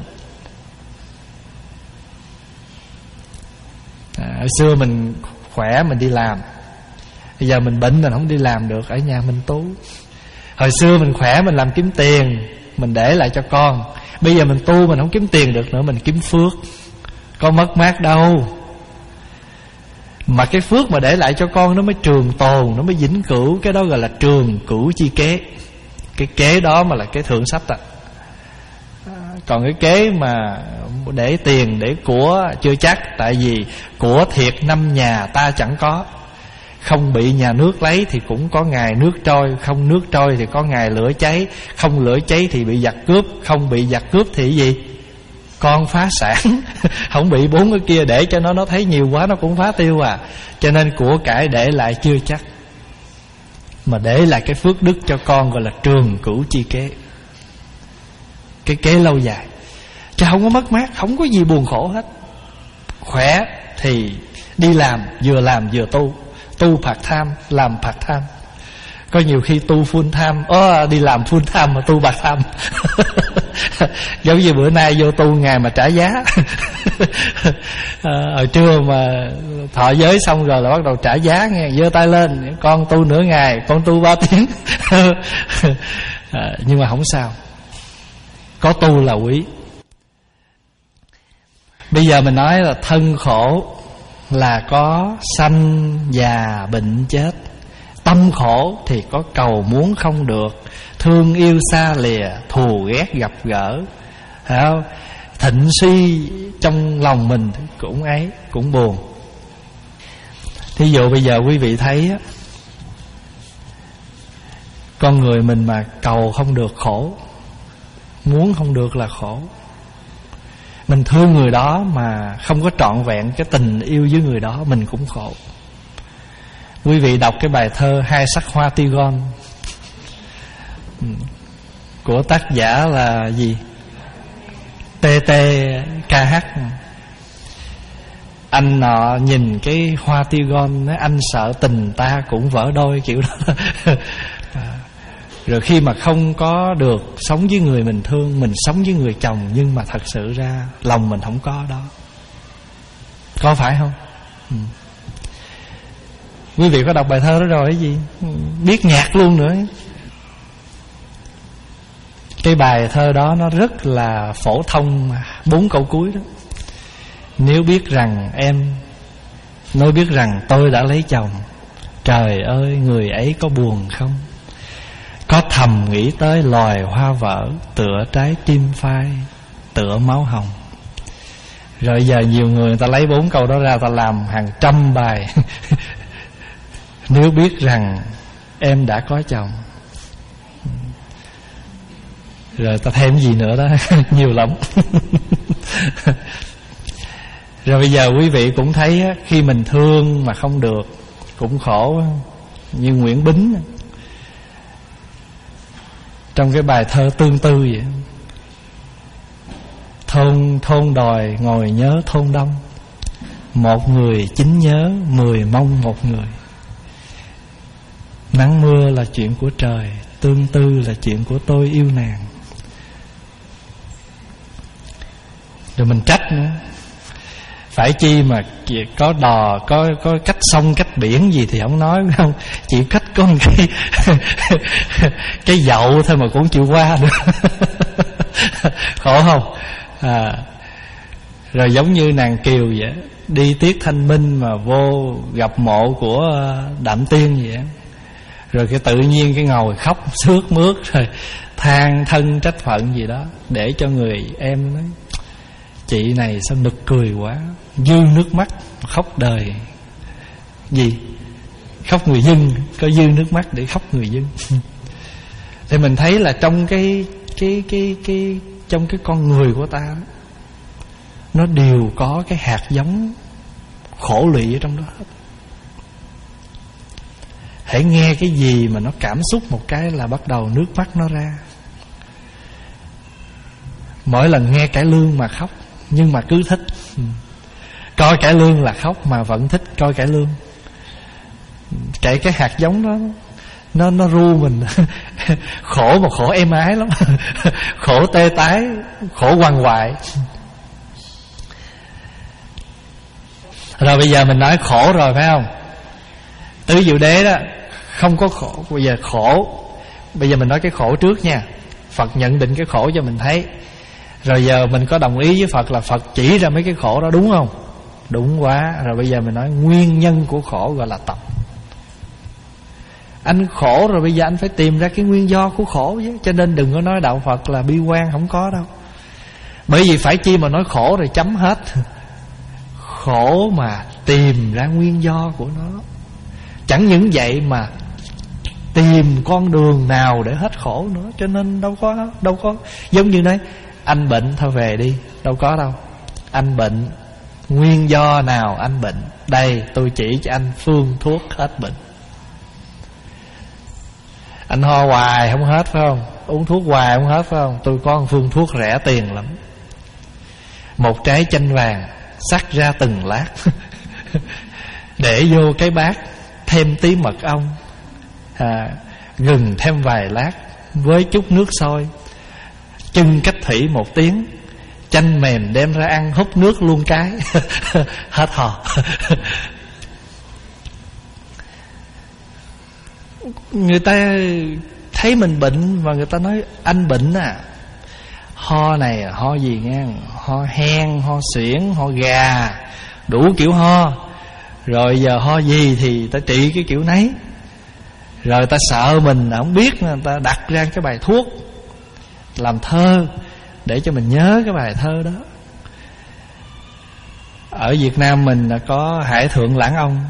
à, Hồi xưa mình khỏe mình đi làm, bây giờ mình bệnh mình không đi làm được, ở nhà mình tu. Hồi xưa mình khỏe mình làm kiếm tiền, mình để lại cho con. Bây giờ mình tu mình không kiếm tiền được nữa, mình kiếm phước. Có mất mát đâu. Mà cái phước mà để lại cho con nó mới trường tồn, nó mới vĩnh cửu. Cái đó gọi là trường cửu chi kế. Cái kế đó mà là cái thượng sách à. Còn cái kế mà để tiền, để của chưa chắc. Tại vì của thiệt năm nhà ta chẳng có. Không bị nhà nước lấy thì cũng có ngày nước trôi. Không nước trôi thì có ngày lửa cháy. Không lửa cháy thì bị giặc cướp. Không bị giặc cướp thì gì? Con phá sản. Không bị bốn cái kia để cho nó nó thấy nhiều quá nó cũng phá tiêu à. Cho nên của cải để lại chưa chắc. Mà để lại cái phước đức cho con gọi là trường cửu chi kế. Cái kế lâu dài. Chứ không có mất mát, không có gì buồn khổ hết. Khỏe thì đi làm, vừa làm vừa tu. Tu part time, làm part time. Có nhiều khi tu full time, ơ đi làm full time mà tu part time. Giống như bữa nay vô tu ngày mà trả giá. à, Hồi trưa mà thọ giới xong rồi là bắt đầu trả giá nghe, giơ tay lên, con tu nửa ngày, con tu ba tiếng. à, Nhưng mà không sao. Có tu là quý. Bây giờ mình nói là thân khổ là có sanh già bệnh chết. Tâm khổ thì có cầu muốn không được, thương yêu xa lìa, thù ghét gặp gỡ, phải không? Thịnh suy trong lòng mình cũng ấy, cũng buồn. Thí dụ bây giờ quý vị thấy á, con người mình mà cầu không được khổ, muốn không được là khổ. Mình thương người đó mà không có trọn vẹn cái tình yêu với người đó, mình cũng khổ. Quý vị đọc cái bài thơ Hai sắc hoa Tigon của tác giả là gì? tê tê ca hát. Anh nọ nhìn cái hoa Tigon nói anh sợ tình ta cũng vỡ đôi, kiểu đó. Rồi khi mà không có được sống với người mình thương, mình sống với người chồng, nhưng mà thật sự ra lòng mình không có đó. Có phải không? Ừ. Quý vị có đọc bài thơ đó rồi cái gì? Biết nhạc luôn nữa. Cái bài thơ đó nó rất là phổ thông, bốn câu cuối đó. Nếu biết rằng em, nếu biết rằng tôi đã lấy chồng, trời ơi người ấy có buồn không? Có thầm nghĩ tới loài hoa vỡ, tựa trái tim phai, tựa máu hồng. Rồi giờ nhiều người, người ta lấy bốn câu đó ra, ta làm hàng trăm bài. Nếu biết rằng em đã có chồng. Rồi ta thêm gì nữa đó. Nhiều lắm. Rồi bây giờ quý vị cũng thấy khi mình thương mà không được cũng khổ. Như Nguyễn Bính trong cái bài thơ tương tư vậy. Thôn thôn đòi ngồi nhớ thôn đông, một người chính nhớ, mười mong một người. Nắng mưa là chuyện của trời, tương tư là chuyện của tôi yêu nàng. Rồi mình trách nữa. Phải chi mà có đò, có có cách sông, cách biển gì thì không nói, không. Chỉ cách có một cái cái dậu thôi mà cũng chịu qua được. Khổ không? À, rồi giống như nàng Kiều vậy, đi tiết Thanh Minh mà vô gặp mộ của Đạm Tiên vậy. Rồi cái tự nhiên cái ngồi khóc sướt mướt, rồi than thân trách phận gì đó, để cho người em nói chị này sao nực cười quá, dư nước mắt, khóc đời. Gì? Khóc người dân, có dư nước mắt để khóc người dân. Thì mình thấy là trong cái cái cái cái trong cái con người của ta, nó đều có cái hạt giống khổ lụy ở trong đó hết. Hãy nghe cái gì mà nó cảm xúc một cái là bắt đầu nước mắt nó ra. Mỗi lần nghe cải lương mà khóc, nhưng mà cứ thích. Coi cải lương là khóc mà vẫn thích coi cải lương. Kể cái hạt giống đó Nó nó ru mình. Khổ mà khổ êm ái lắm. Khổ tê tái, khổ quằn quại. Rồi bây giờ mình nói khổ rồi phải không? Tứ diệu đế đó không có khổ. Bây giờ khổ, bây giờ mình nói cái khổ trước nha. Phật nhận định cái khổ cho mình thấy. Rồi giờ mình có đồng ý với Phật là Phật chỉ ra mấy cái khổ đó, đúng không? Đúng quá. Rồi bây giờ mình nói nguyên nhân của khổ gọi là tập. Anh khổ rồi bây giờ anh phải tìm ra cái nguyên do của khổ chứ. Cho nên đừng có nói đạo Phật là bi quan, không có đâu. Bởi vì phải chi mà nói khổ rồi chấm hết. Khổ mà tìm ra nguyên do của nó. Chẳng những vậy mà tìm con đường nào để hết khổ nữa. Cho nên đâu có đâu có giống như nói anh bệnh thôi về đi, đâu có đâu. Anh bệnh, nguyên do nào anh bệnh? Đây tôi chỉ cho anh phương thuốc hết bệnh. Anh ho hoài không hết phải không? Uống thuốc hoài không hết phải không? Tôi có một phương thuốc rẻ tiền lắm. Một trái chanh vàng sắc ra từng lát, để vô cái bát thêm tí mật ong, à, gừng thêm vài lát với chút nước sôi, chưng cách thủy một tiếng, chanh mềm đem ra ăn, hút nước luôn cái. Hết ho. Người ta thấy mình bệnh và người ta nói anh bệnh à. Ho này ho gì nghe? Ho hen, ho suyễn, ho gà, đủ kiểu ho. Rồi giờ ho gì thì ta trị cái kiểu nấy. Rồi ta sợ mình không biết, người ta đặt ra cái bài thuốc làm thơ để cho mình nhớ cái bài thơ đó. Ở Việt Nam mình có Hải Thượng Lãng Ông.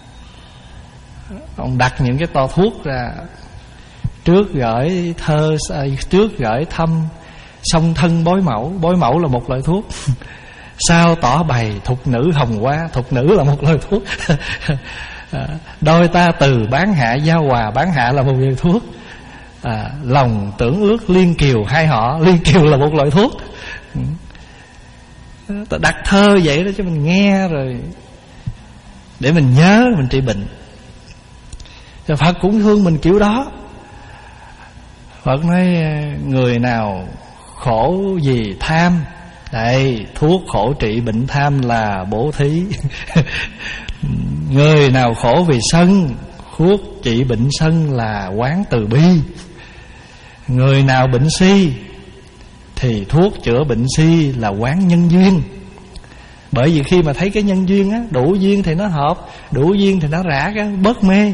Ông đặt những cái to thuốc ra, trước gửi thơ, trước gửi thăm, song thân bối mẫu. Bối mẫu là một loại thuốc. Sau tỏ bày thục nữ hồng hoa. Thục nữ là một loại thuốc. Đôi ta từ bán hạ giao hòa. Bán hạ là một loại thuốc. à, Lòng tưởng ước liên kiều hai họ. Liên kiều là một loại thuốc. Ta đặt thơ vậy đó cho mình nghe rồi để mình nhớ mình trị bệnh. Rồi Phật cũng thương mình kiểu đó. Phật nói người nào khổ vì tham, đây thuốc khổ trị bệnh tham là bố thí. Người nào khổ vì sân, thuốc trị bệnh sân là quán từ bi. Người nào bệnh si thì thuốc chữa bệnh si là quán nhân duyên. Bởi vì khi mà thấy cái nhân duyên á, đủ duyên thì nó hợp, đủ duyên thì nó rã cái bớt mê.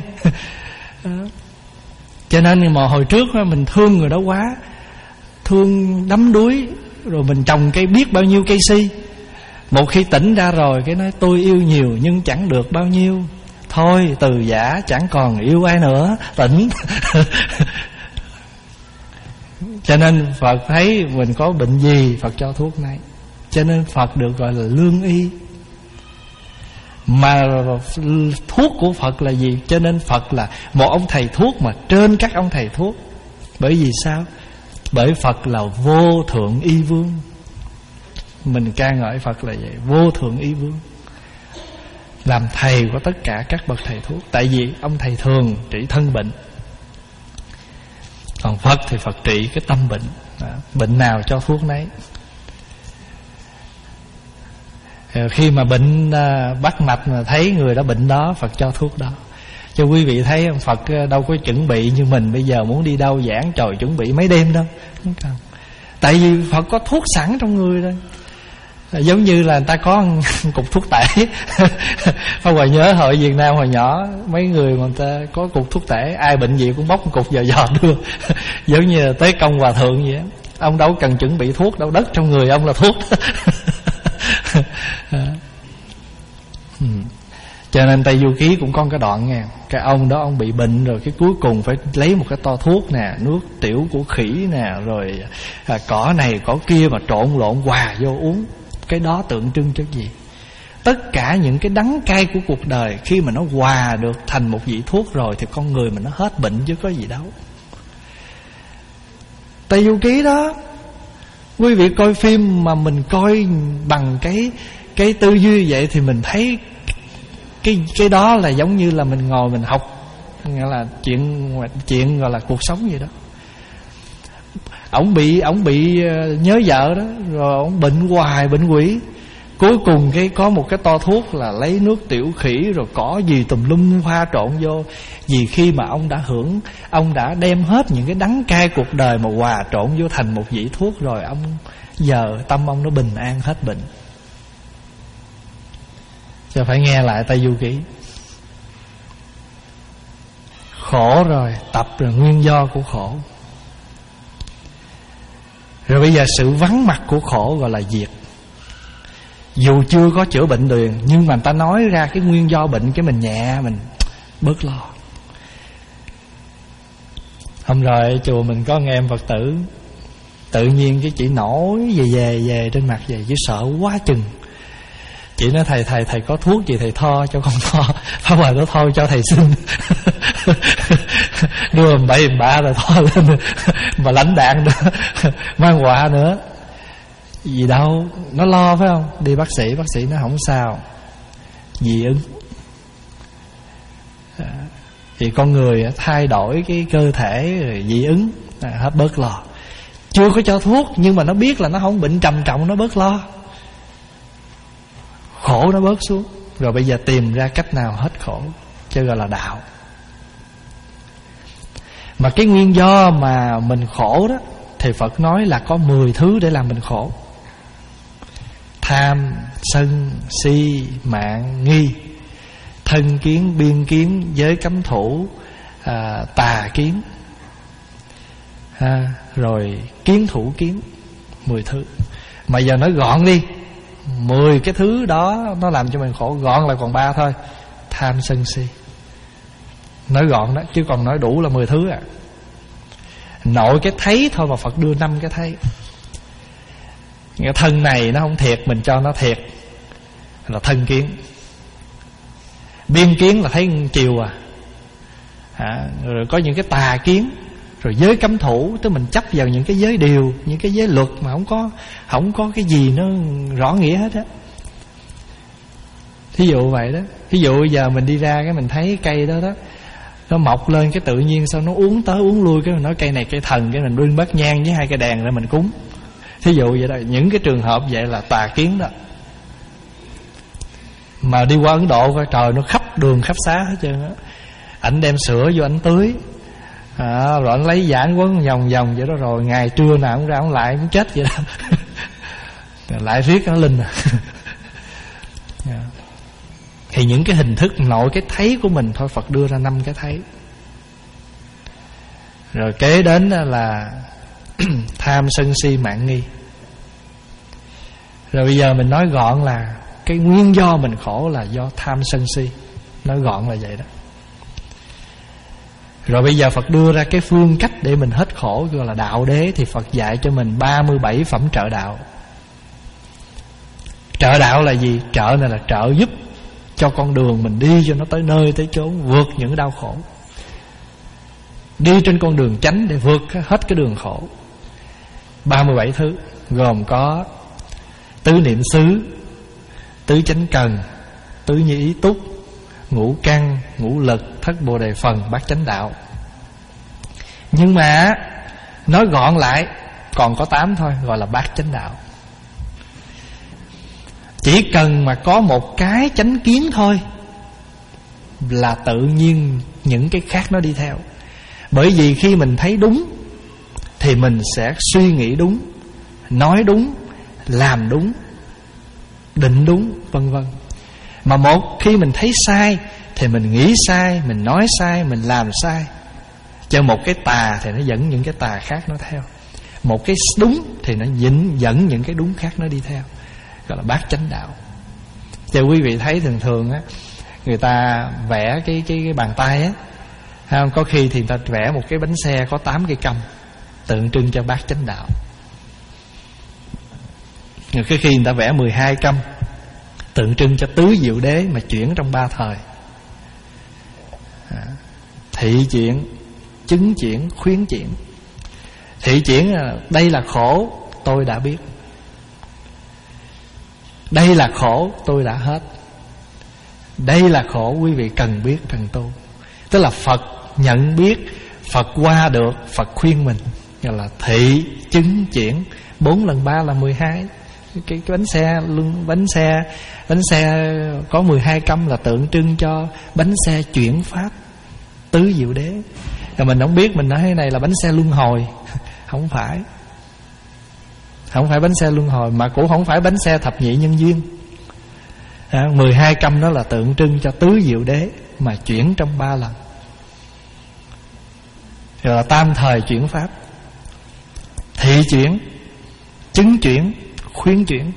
Cho nên mà hồi trước mình thương người đó quá, thương đắm đuối, rồi mình trồng cây biết bao nhiêu cây si. Một khi tỉnh ra rồi cái nói tôi yêu nhiều nhưng chẳng được bao nhiêu, thôi từ giả chẳng còn yêu ai nữa, tỉnh. Cho nên Phật thấy mình có bệnh gì Phật cho thuốc này. Cho nên Phật được gọi là lương y. Mà thuốc của Phật là gì? Cho nên Phật là một ông thầy thuốc mà trên các ông thầy thuốc. Bởi vì sao? Bởi Phật là vô thượng y vương. Mình ca ngợi Phật là vậy, vô thượng y vương, làm thầy của tất cả các bậc thầy thuốc. Tại vì ông thầy thường trị thân bệnh, còn Phật thì Phật trị cái tâm bệnh. à, Bệnh nào cho thuốc nấy. Khi mà bệnh à, bắt mạch mà thấy người đó bệnh đó, Phật cho thuốc đó. Cho quý vị thấy Phật đâu có chuẩn bị như mình bây giờ muốn đi đâu giảng trời chuẩn bị mấy đêm đâu. Không cần. Tại vì Phật có thuốc sẵn trong người rồi. à, Giống như là người ta có cục thuốc tể. Pháp Hòa nhớ hồi Việt Nam hồi nhỏ, mấy người mà người ta có cục thuốc tể, ai bệnh gì cũng bóc một cục dò dò đưa. Giống như là Tế Công Hòa Thượng vậy. Ông đâu cần chuẩn bị thuốc đâu, đất trong người ông là thuốc. ừ. Cho nên Tây Du Ký cũng có cái đoạn nha. Cái ông đó ông bị bệnh rồi, cái cuối cùng phải lấy một cái to thuốc nè, nước tiểu của khỉ nè, rồi à, cỏ này cỏ kia mà trộn lộn hòa vô uống. Cái đó tượng trưng cho gì? Tất cả những cái đắng cay của cuộc đời, khi mà nó hòa được thành một vị thuốc rồi thì con người mình nó hết bệnh chứ có gì đâu. Tây Du Ký đó. Quý vị coi phim mà mình coi bằng cái cái tư duy vậy thì mình thấy cái cái đó là giống như là mình ngồi mình học, nghĩa là chuyện chuyện gọi là cuộc sống vậy đó. Ổng bị ổng bị nhớ vợ đó, rồi ổng bệnh hoài, bệnh quỷ. Cuối cùng cái có một cái to thuốc là lấy nước tiểu khỉ rồi cỏ gì tùm lum pha trộn vô. Vì khi mà ông đã hưởng, ông đã đem hết những cái đắng cay cuộc đời mà hòa trộn vô thành một vị thuốc rồi, ông giờ tâm ông nó bình an hết bệnh. Cho phải nghe lại Tây Du Ký. Khổ rồi, tập rồi nguyên do của khổ. Rồi bây giờ sự vắng mặt của khổ gọi là diệt. Dù chưa có chữa bệnh được, nhưng mà người ta nói ra cái nguyên do bệnh, cái mình nhẹ, mình bớt lo. Hôm rồi chùa mình có nghe em Phật tử, tự nhiên cái chị nổi về về về trên mặt về, chứ sợ quá chừng. Chị nói thầy thầy thầy có thuốc gì thầy tho cho con tho. Pháp Hòa nó thôi cho thầy xin. Đưa bảy ba rồi tho lên mà lãnh đạn nữa, mang họa nữa. Gì đâu, nó lo phải không? Đi bác sĩ, bác sĩ nó không sao, dị ứng. À, thì con người thay đổi cái cơ thể rồi dị ứng, à, hết bớt lo. Chưa có cho thuốc nhưng mà nó biết là nó không bệnh trầm trọng, nó bớt lo, khổ nó bớt xuống. Rồi bây giờ tìm ra cách nào hết khổ, chứ gọi là đạo. Mà cái nguyên do mà mình khổ đó thì Phật nói là có mười thứ để làm mình khổ: tham, sân, si, mạng, nghi, thân kiến, biên kiến, giới cấm thủ, à, tà kiến, à, rồi kiến thủ kiến. Mười thứ. Mà giờ nói gọn đi, mười cái thứ đó nó làm cho mình khổ, gọn là còn ba thôi: tham, sân, si. Nói gọn đó, chứ còn nói đủ là mười thứ à. Nội cái thấy thôi mà Phật đưa năm cái thấy. Cái thân này nó không thiệt, mình cho nó thiệt, là thân kiến. Biên kiến là thấy chiều à, à rồi có những cái tà kiến. Rồi giới cấm thủ, tức mình chấp vào những cái giới điều, những cái giới luật mà không có không có cái gì nó rõ nghĩa hết á. Thí dụ vậy đó. Thí dụ giờ mình đi ra cái mình thấy cây đó đó, nó mọc lên cái tự nhiên sao nó uống tới uống lui, cái mình nói cây này cây thần, cái mình bưng bát nhang với hai cây đèn ra mình cúng. Thí dụ vậy đó. Những cái trường hợp vậy là tà kiến đó. Mà đi qua Ấn Độ coi trời, nó khắp đường khắp xá hết trơn á. Ảnh đem sữa vô ảnh tưới, à, rồi ảnh lấy giảng quấn vòng vòng vậy đó, rồi ngày trưa nào cũng ra cũng lại cũng chết vậy đó. Lại riết nó linh à. Yeah. Thì những cái hình thức nội cái thấy của mình thôi, Phật đưa ra năm cái thấy. Rồi kế đến là tham, sân, si, mạng, nghi. Rồi bây giờ mình nói gọn là cái nguyên do mình khổ là do tham, sân, si. Nói gọn là vậy đó. Rồi bây giờ Phật đưa ra cái phương cách để mình hết khổ, gọi là đạo đế. Thì Phật dạy cho mình ba mươi bảy phẩm trợ đạo. Trợ đạo là gì? Trợ này là trợ giúp cho con đường mình đi cho nó tới nơi tới chốn, vượt những đau khổ, đi trên con đường chánh để vượt hết cái đường khổ. Ba mươi bảy thứ gồm có tứ niệm xứ, tứ chánh cần, tứ như ý túc, ngũ căn, ngũ lực, thất bồ đề phần, bát chánh đạo. Nhưng mà nói gọn lại còn có tám thôi, gọi là bát chánh đạo. Chỉ cần mà có một cái chánh kiến thôi là tự nhiên những cái khác nó đi theo. Bởi vì khi mình thấy đúng thì mình sẽ suy nghĩ đúng, nói đúng, làm đúng, định đúng, vân vân. Mà một khi mình thấy sai thì mình nghĩ sai, mình nói sai, mình làm sai. Cho một cái tà thì nó dẫn những cái tà khác nó theo, một cái đúng thì nó dẫn, dẫn những cái đúng khác nó đi theo, gọi là bát chánh đạo. Cho quý vị thấy thường thường á, người ta vẽ cái cái, cái bàn tay á, không? Có khi thì người ta vẽ một cái bánh xe có tám cây câm, tượng trưng cho bát chánh đạo. Rồi cái khi người ta vẽ mười hai câm, tượng trưng cho tứ diệu đế mà chuyển trong ba thời. Thị chuyển, chứng chuyển, khuyến chuyển. Thị chuyển là đây là khổ, tôi đã biết. Đây là khổ tôi đã hết. Đây là khổ quý vị cần biết cần tu. Tức là Phật nhận biết, Phật qua được, Phật khuyên mình. Gọi là thị chứng chuyển. Bốn lần ba là mười hai. Cái, cái bánh xe bánh xe bánh xe có mười hai câm là tượng trưng cho bánh xe chuyển pháp tứ diệu đế. Rồi mình không biết, mình nói cái này là bánh xe luân hồi. Không phải. Không phải bánh xe luân hồi, mà cũng không phải bánh xe thập nhị nhân duyên. à, mười hai câm đó là tượng trưng cho tứ diệu đế mà chuyển trong ba lần. Rồi là tam thời chuyển pháp. Thị chuyển, chứng chuyển, khuyến chuyển.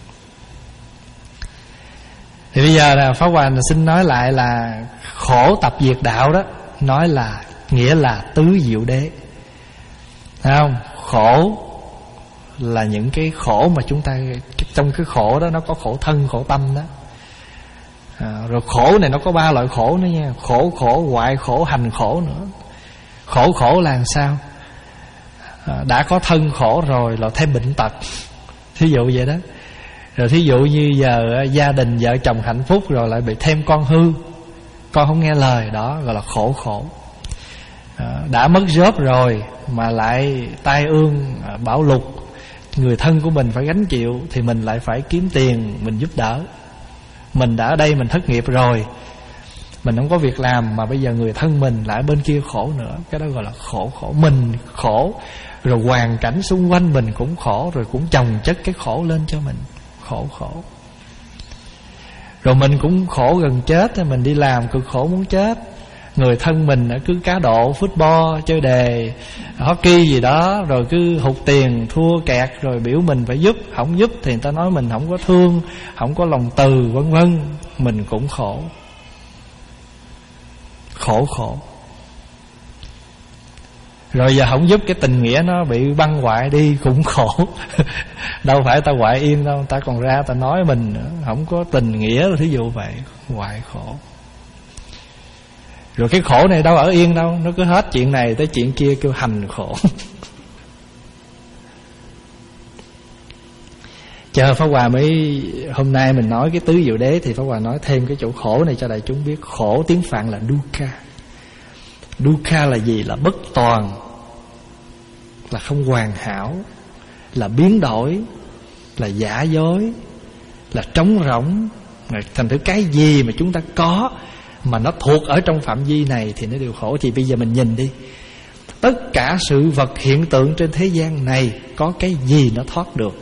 Thì bây giờ là Pháp Hòa xin nói lại là khổ tập diệt đạo đó, nói là nghĩa là tứ diệu đế. Thấy không? Khổ là những cái khổ mà chúng ta, trong cái khổ đó nó có khổ thân, khổ tâm đó. à, Rồi khổ này nó có ba loại khổ nữa nha. Khổ khổ, hoại khổ, hành khổ nữa. Khổ khổ là làm sao? à, Đã có thân khổ rồi là thêm bệnh tật, thí dụ vậy đó. Rồi thí dụ như giờ gia đình vợ chồng hạnh phúc rồi lại bị thêm con hư, con không nghe lời, đó gọi là khổ khổ. à, Đã mất job rồi mà lại tai ương, bão lụt, người thân của mình phải gánh chịu, thì mình lại phải kiếm tiền mình giúp đỡ. Mình đã ở đây mình thất nghiệp rồi, mình không có việc làm, mà bây giờ người thân mình lại bên kia khổ nữa. Cái đó gọi là khổ khổ. Mình khổ, rồi hoàn cảnh xung quanh mình cũng khổ, rồi cũng chồng chất cái khổ lên cho mình. Khổ khổ. Rồi mình cũng khổ gần chết, mình đi làm cực khổ muốn chết. Người thân mình cứ cá độ, football, chơi đề, hockey gì đó, rồi cứ hụt tiền, thua kẹt, rồi biểu mình phải giúp. Không giúp thì người ta nói mình không có thương, không có lòng từ, vân vân. Mình cũng khổ. Khổ khổ. Rồi giờ không giúp, cái tình nghĩa nó bị băng hoại đi, cũng khổ. Đâu phải ta hoại yên đâu, ta còn ra ta nói mình nữa, không có tình nghĩa, thí dụ vậy. Hoại khổ. Rồi cái khổ này đâu ở yên đâu, nó cứ hết chuyện này tới chuyện kia, kêu hành khổ. Chờ Pháp Hòa mới, hôm nay mình nói cái tứ diệu đế, thì Pháp Hòa nói thêm cái chỗ khổ này cho đại chúng biết. Khổ tiếng Phạn là dukkha. Dukkha là gì? Là bất toàn, là không hoàn hảo, là biến đổi, là giả dối, là trống rỗng. Thành thử cái gì mà chúng ta có mà nó thuộc ở trong phạm vi này thì nó đều khổ. Thì bây giờ mình nhìn đi, tất cả sự vật hiện tượng trên thế gian này có cái gì nó thoát được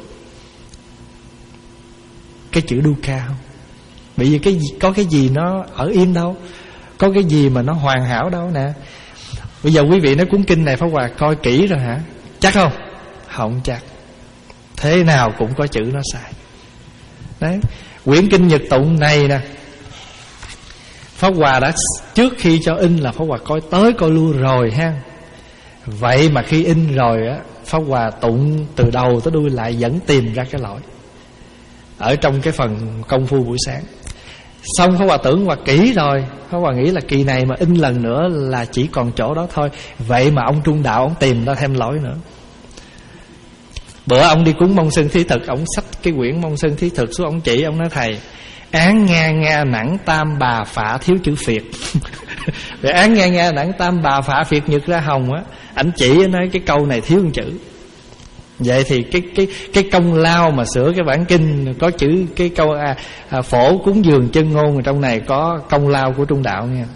cái chữ dukkha không? Bởi vì cái có cái gì nó ở yên đâu, có cái gì mà nó hoàn hảo đâu nè. Bây giờ quý vị nói cuốn kinh này Pháp Hòa coi kỹ rồi hả? Chắc không? Không chắc. Thế nào cũng có chữ nó sai. Đấy, quyển kinh Nhật Tụng này nè, Pháp Hòa đã trước khi cho in là Pháp Hòa coi tới coi lui rồi ha. Vậy mà khi in rồi á, Pháp Hòa tụng từ đầu tới đuôi lại vẫn tìm ra cái lỗi ở trong cái phần công phu buổi sáng. Xong Pháp Hòa tưởng Hòa kỹ rồi, Pháp Hòa nghĩ là kỳ này mà in lần nữa là chỉ còn chỗ đó thôi. Vậy mà ông Trung Đạo ông tìm ra thêm lỗi nữa. Bữa ông đi cúng Mông Sơn Thí Thực, ông xách cái quyển Mông Sơn Thí Thực xuống, ông chỉ, ông nói thầy, án nga nga nẵng tam bà phạ thiếu chữ phiệt. Vậy án nga nga nẵng tam bà phạ phiệt nhật ra hồng á, ảnh chỉ nói cái câu này thiếu một chữ. Vậy thì cái cái cái công lao mà sửa cái bản kinh có chữ cái câu à, à, phổ cúng dường chân ngôn, ở trong này có công lao của Trung Đạo nha.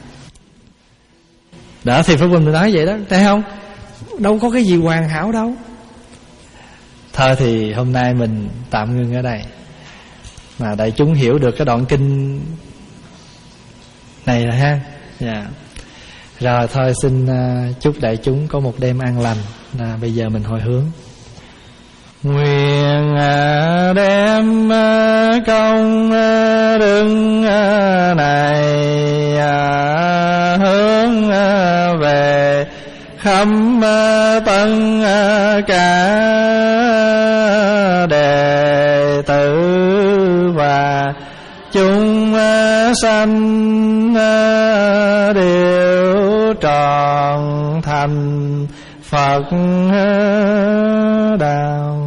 Đó thì Pháp Huynh nói vậy đó, thấy không? Đâu có cái gì hoàn hảo đâu. Thôi thì hôm nay mình tạm ngưng ở đây, mà đại chúng hiểu được cái đoạn kinh này rồi ha. Dạ. Rồi thôi xin uh, chúc đại chúng có một đêm an lành. À, bây giờ mình hồi hướng. Nguyện đem công đức này hướng về khắp tân cả đệ tử và chúng sanh đều trọn thành Phật đạo.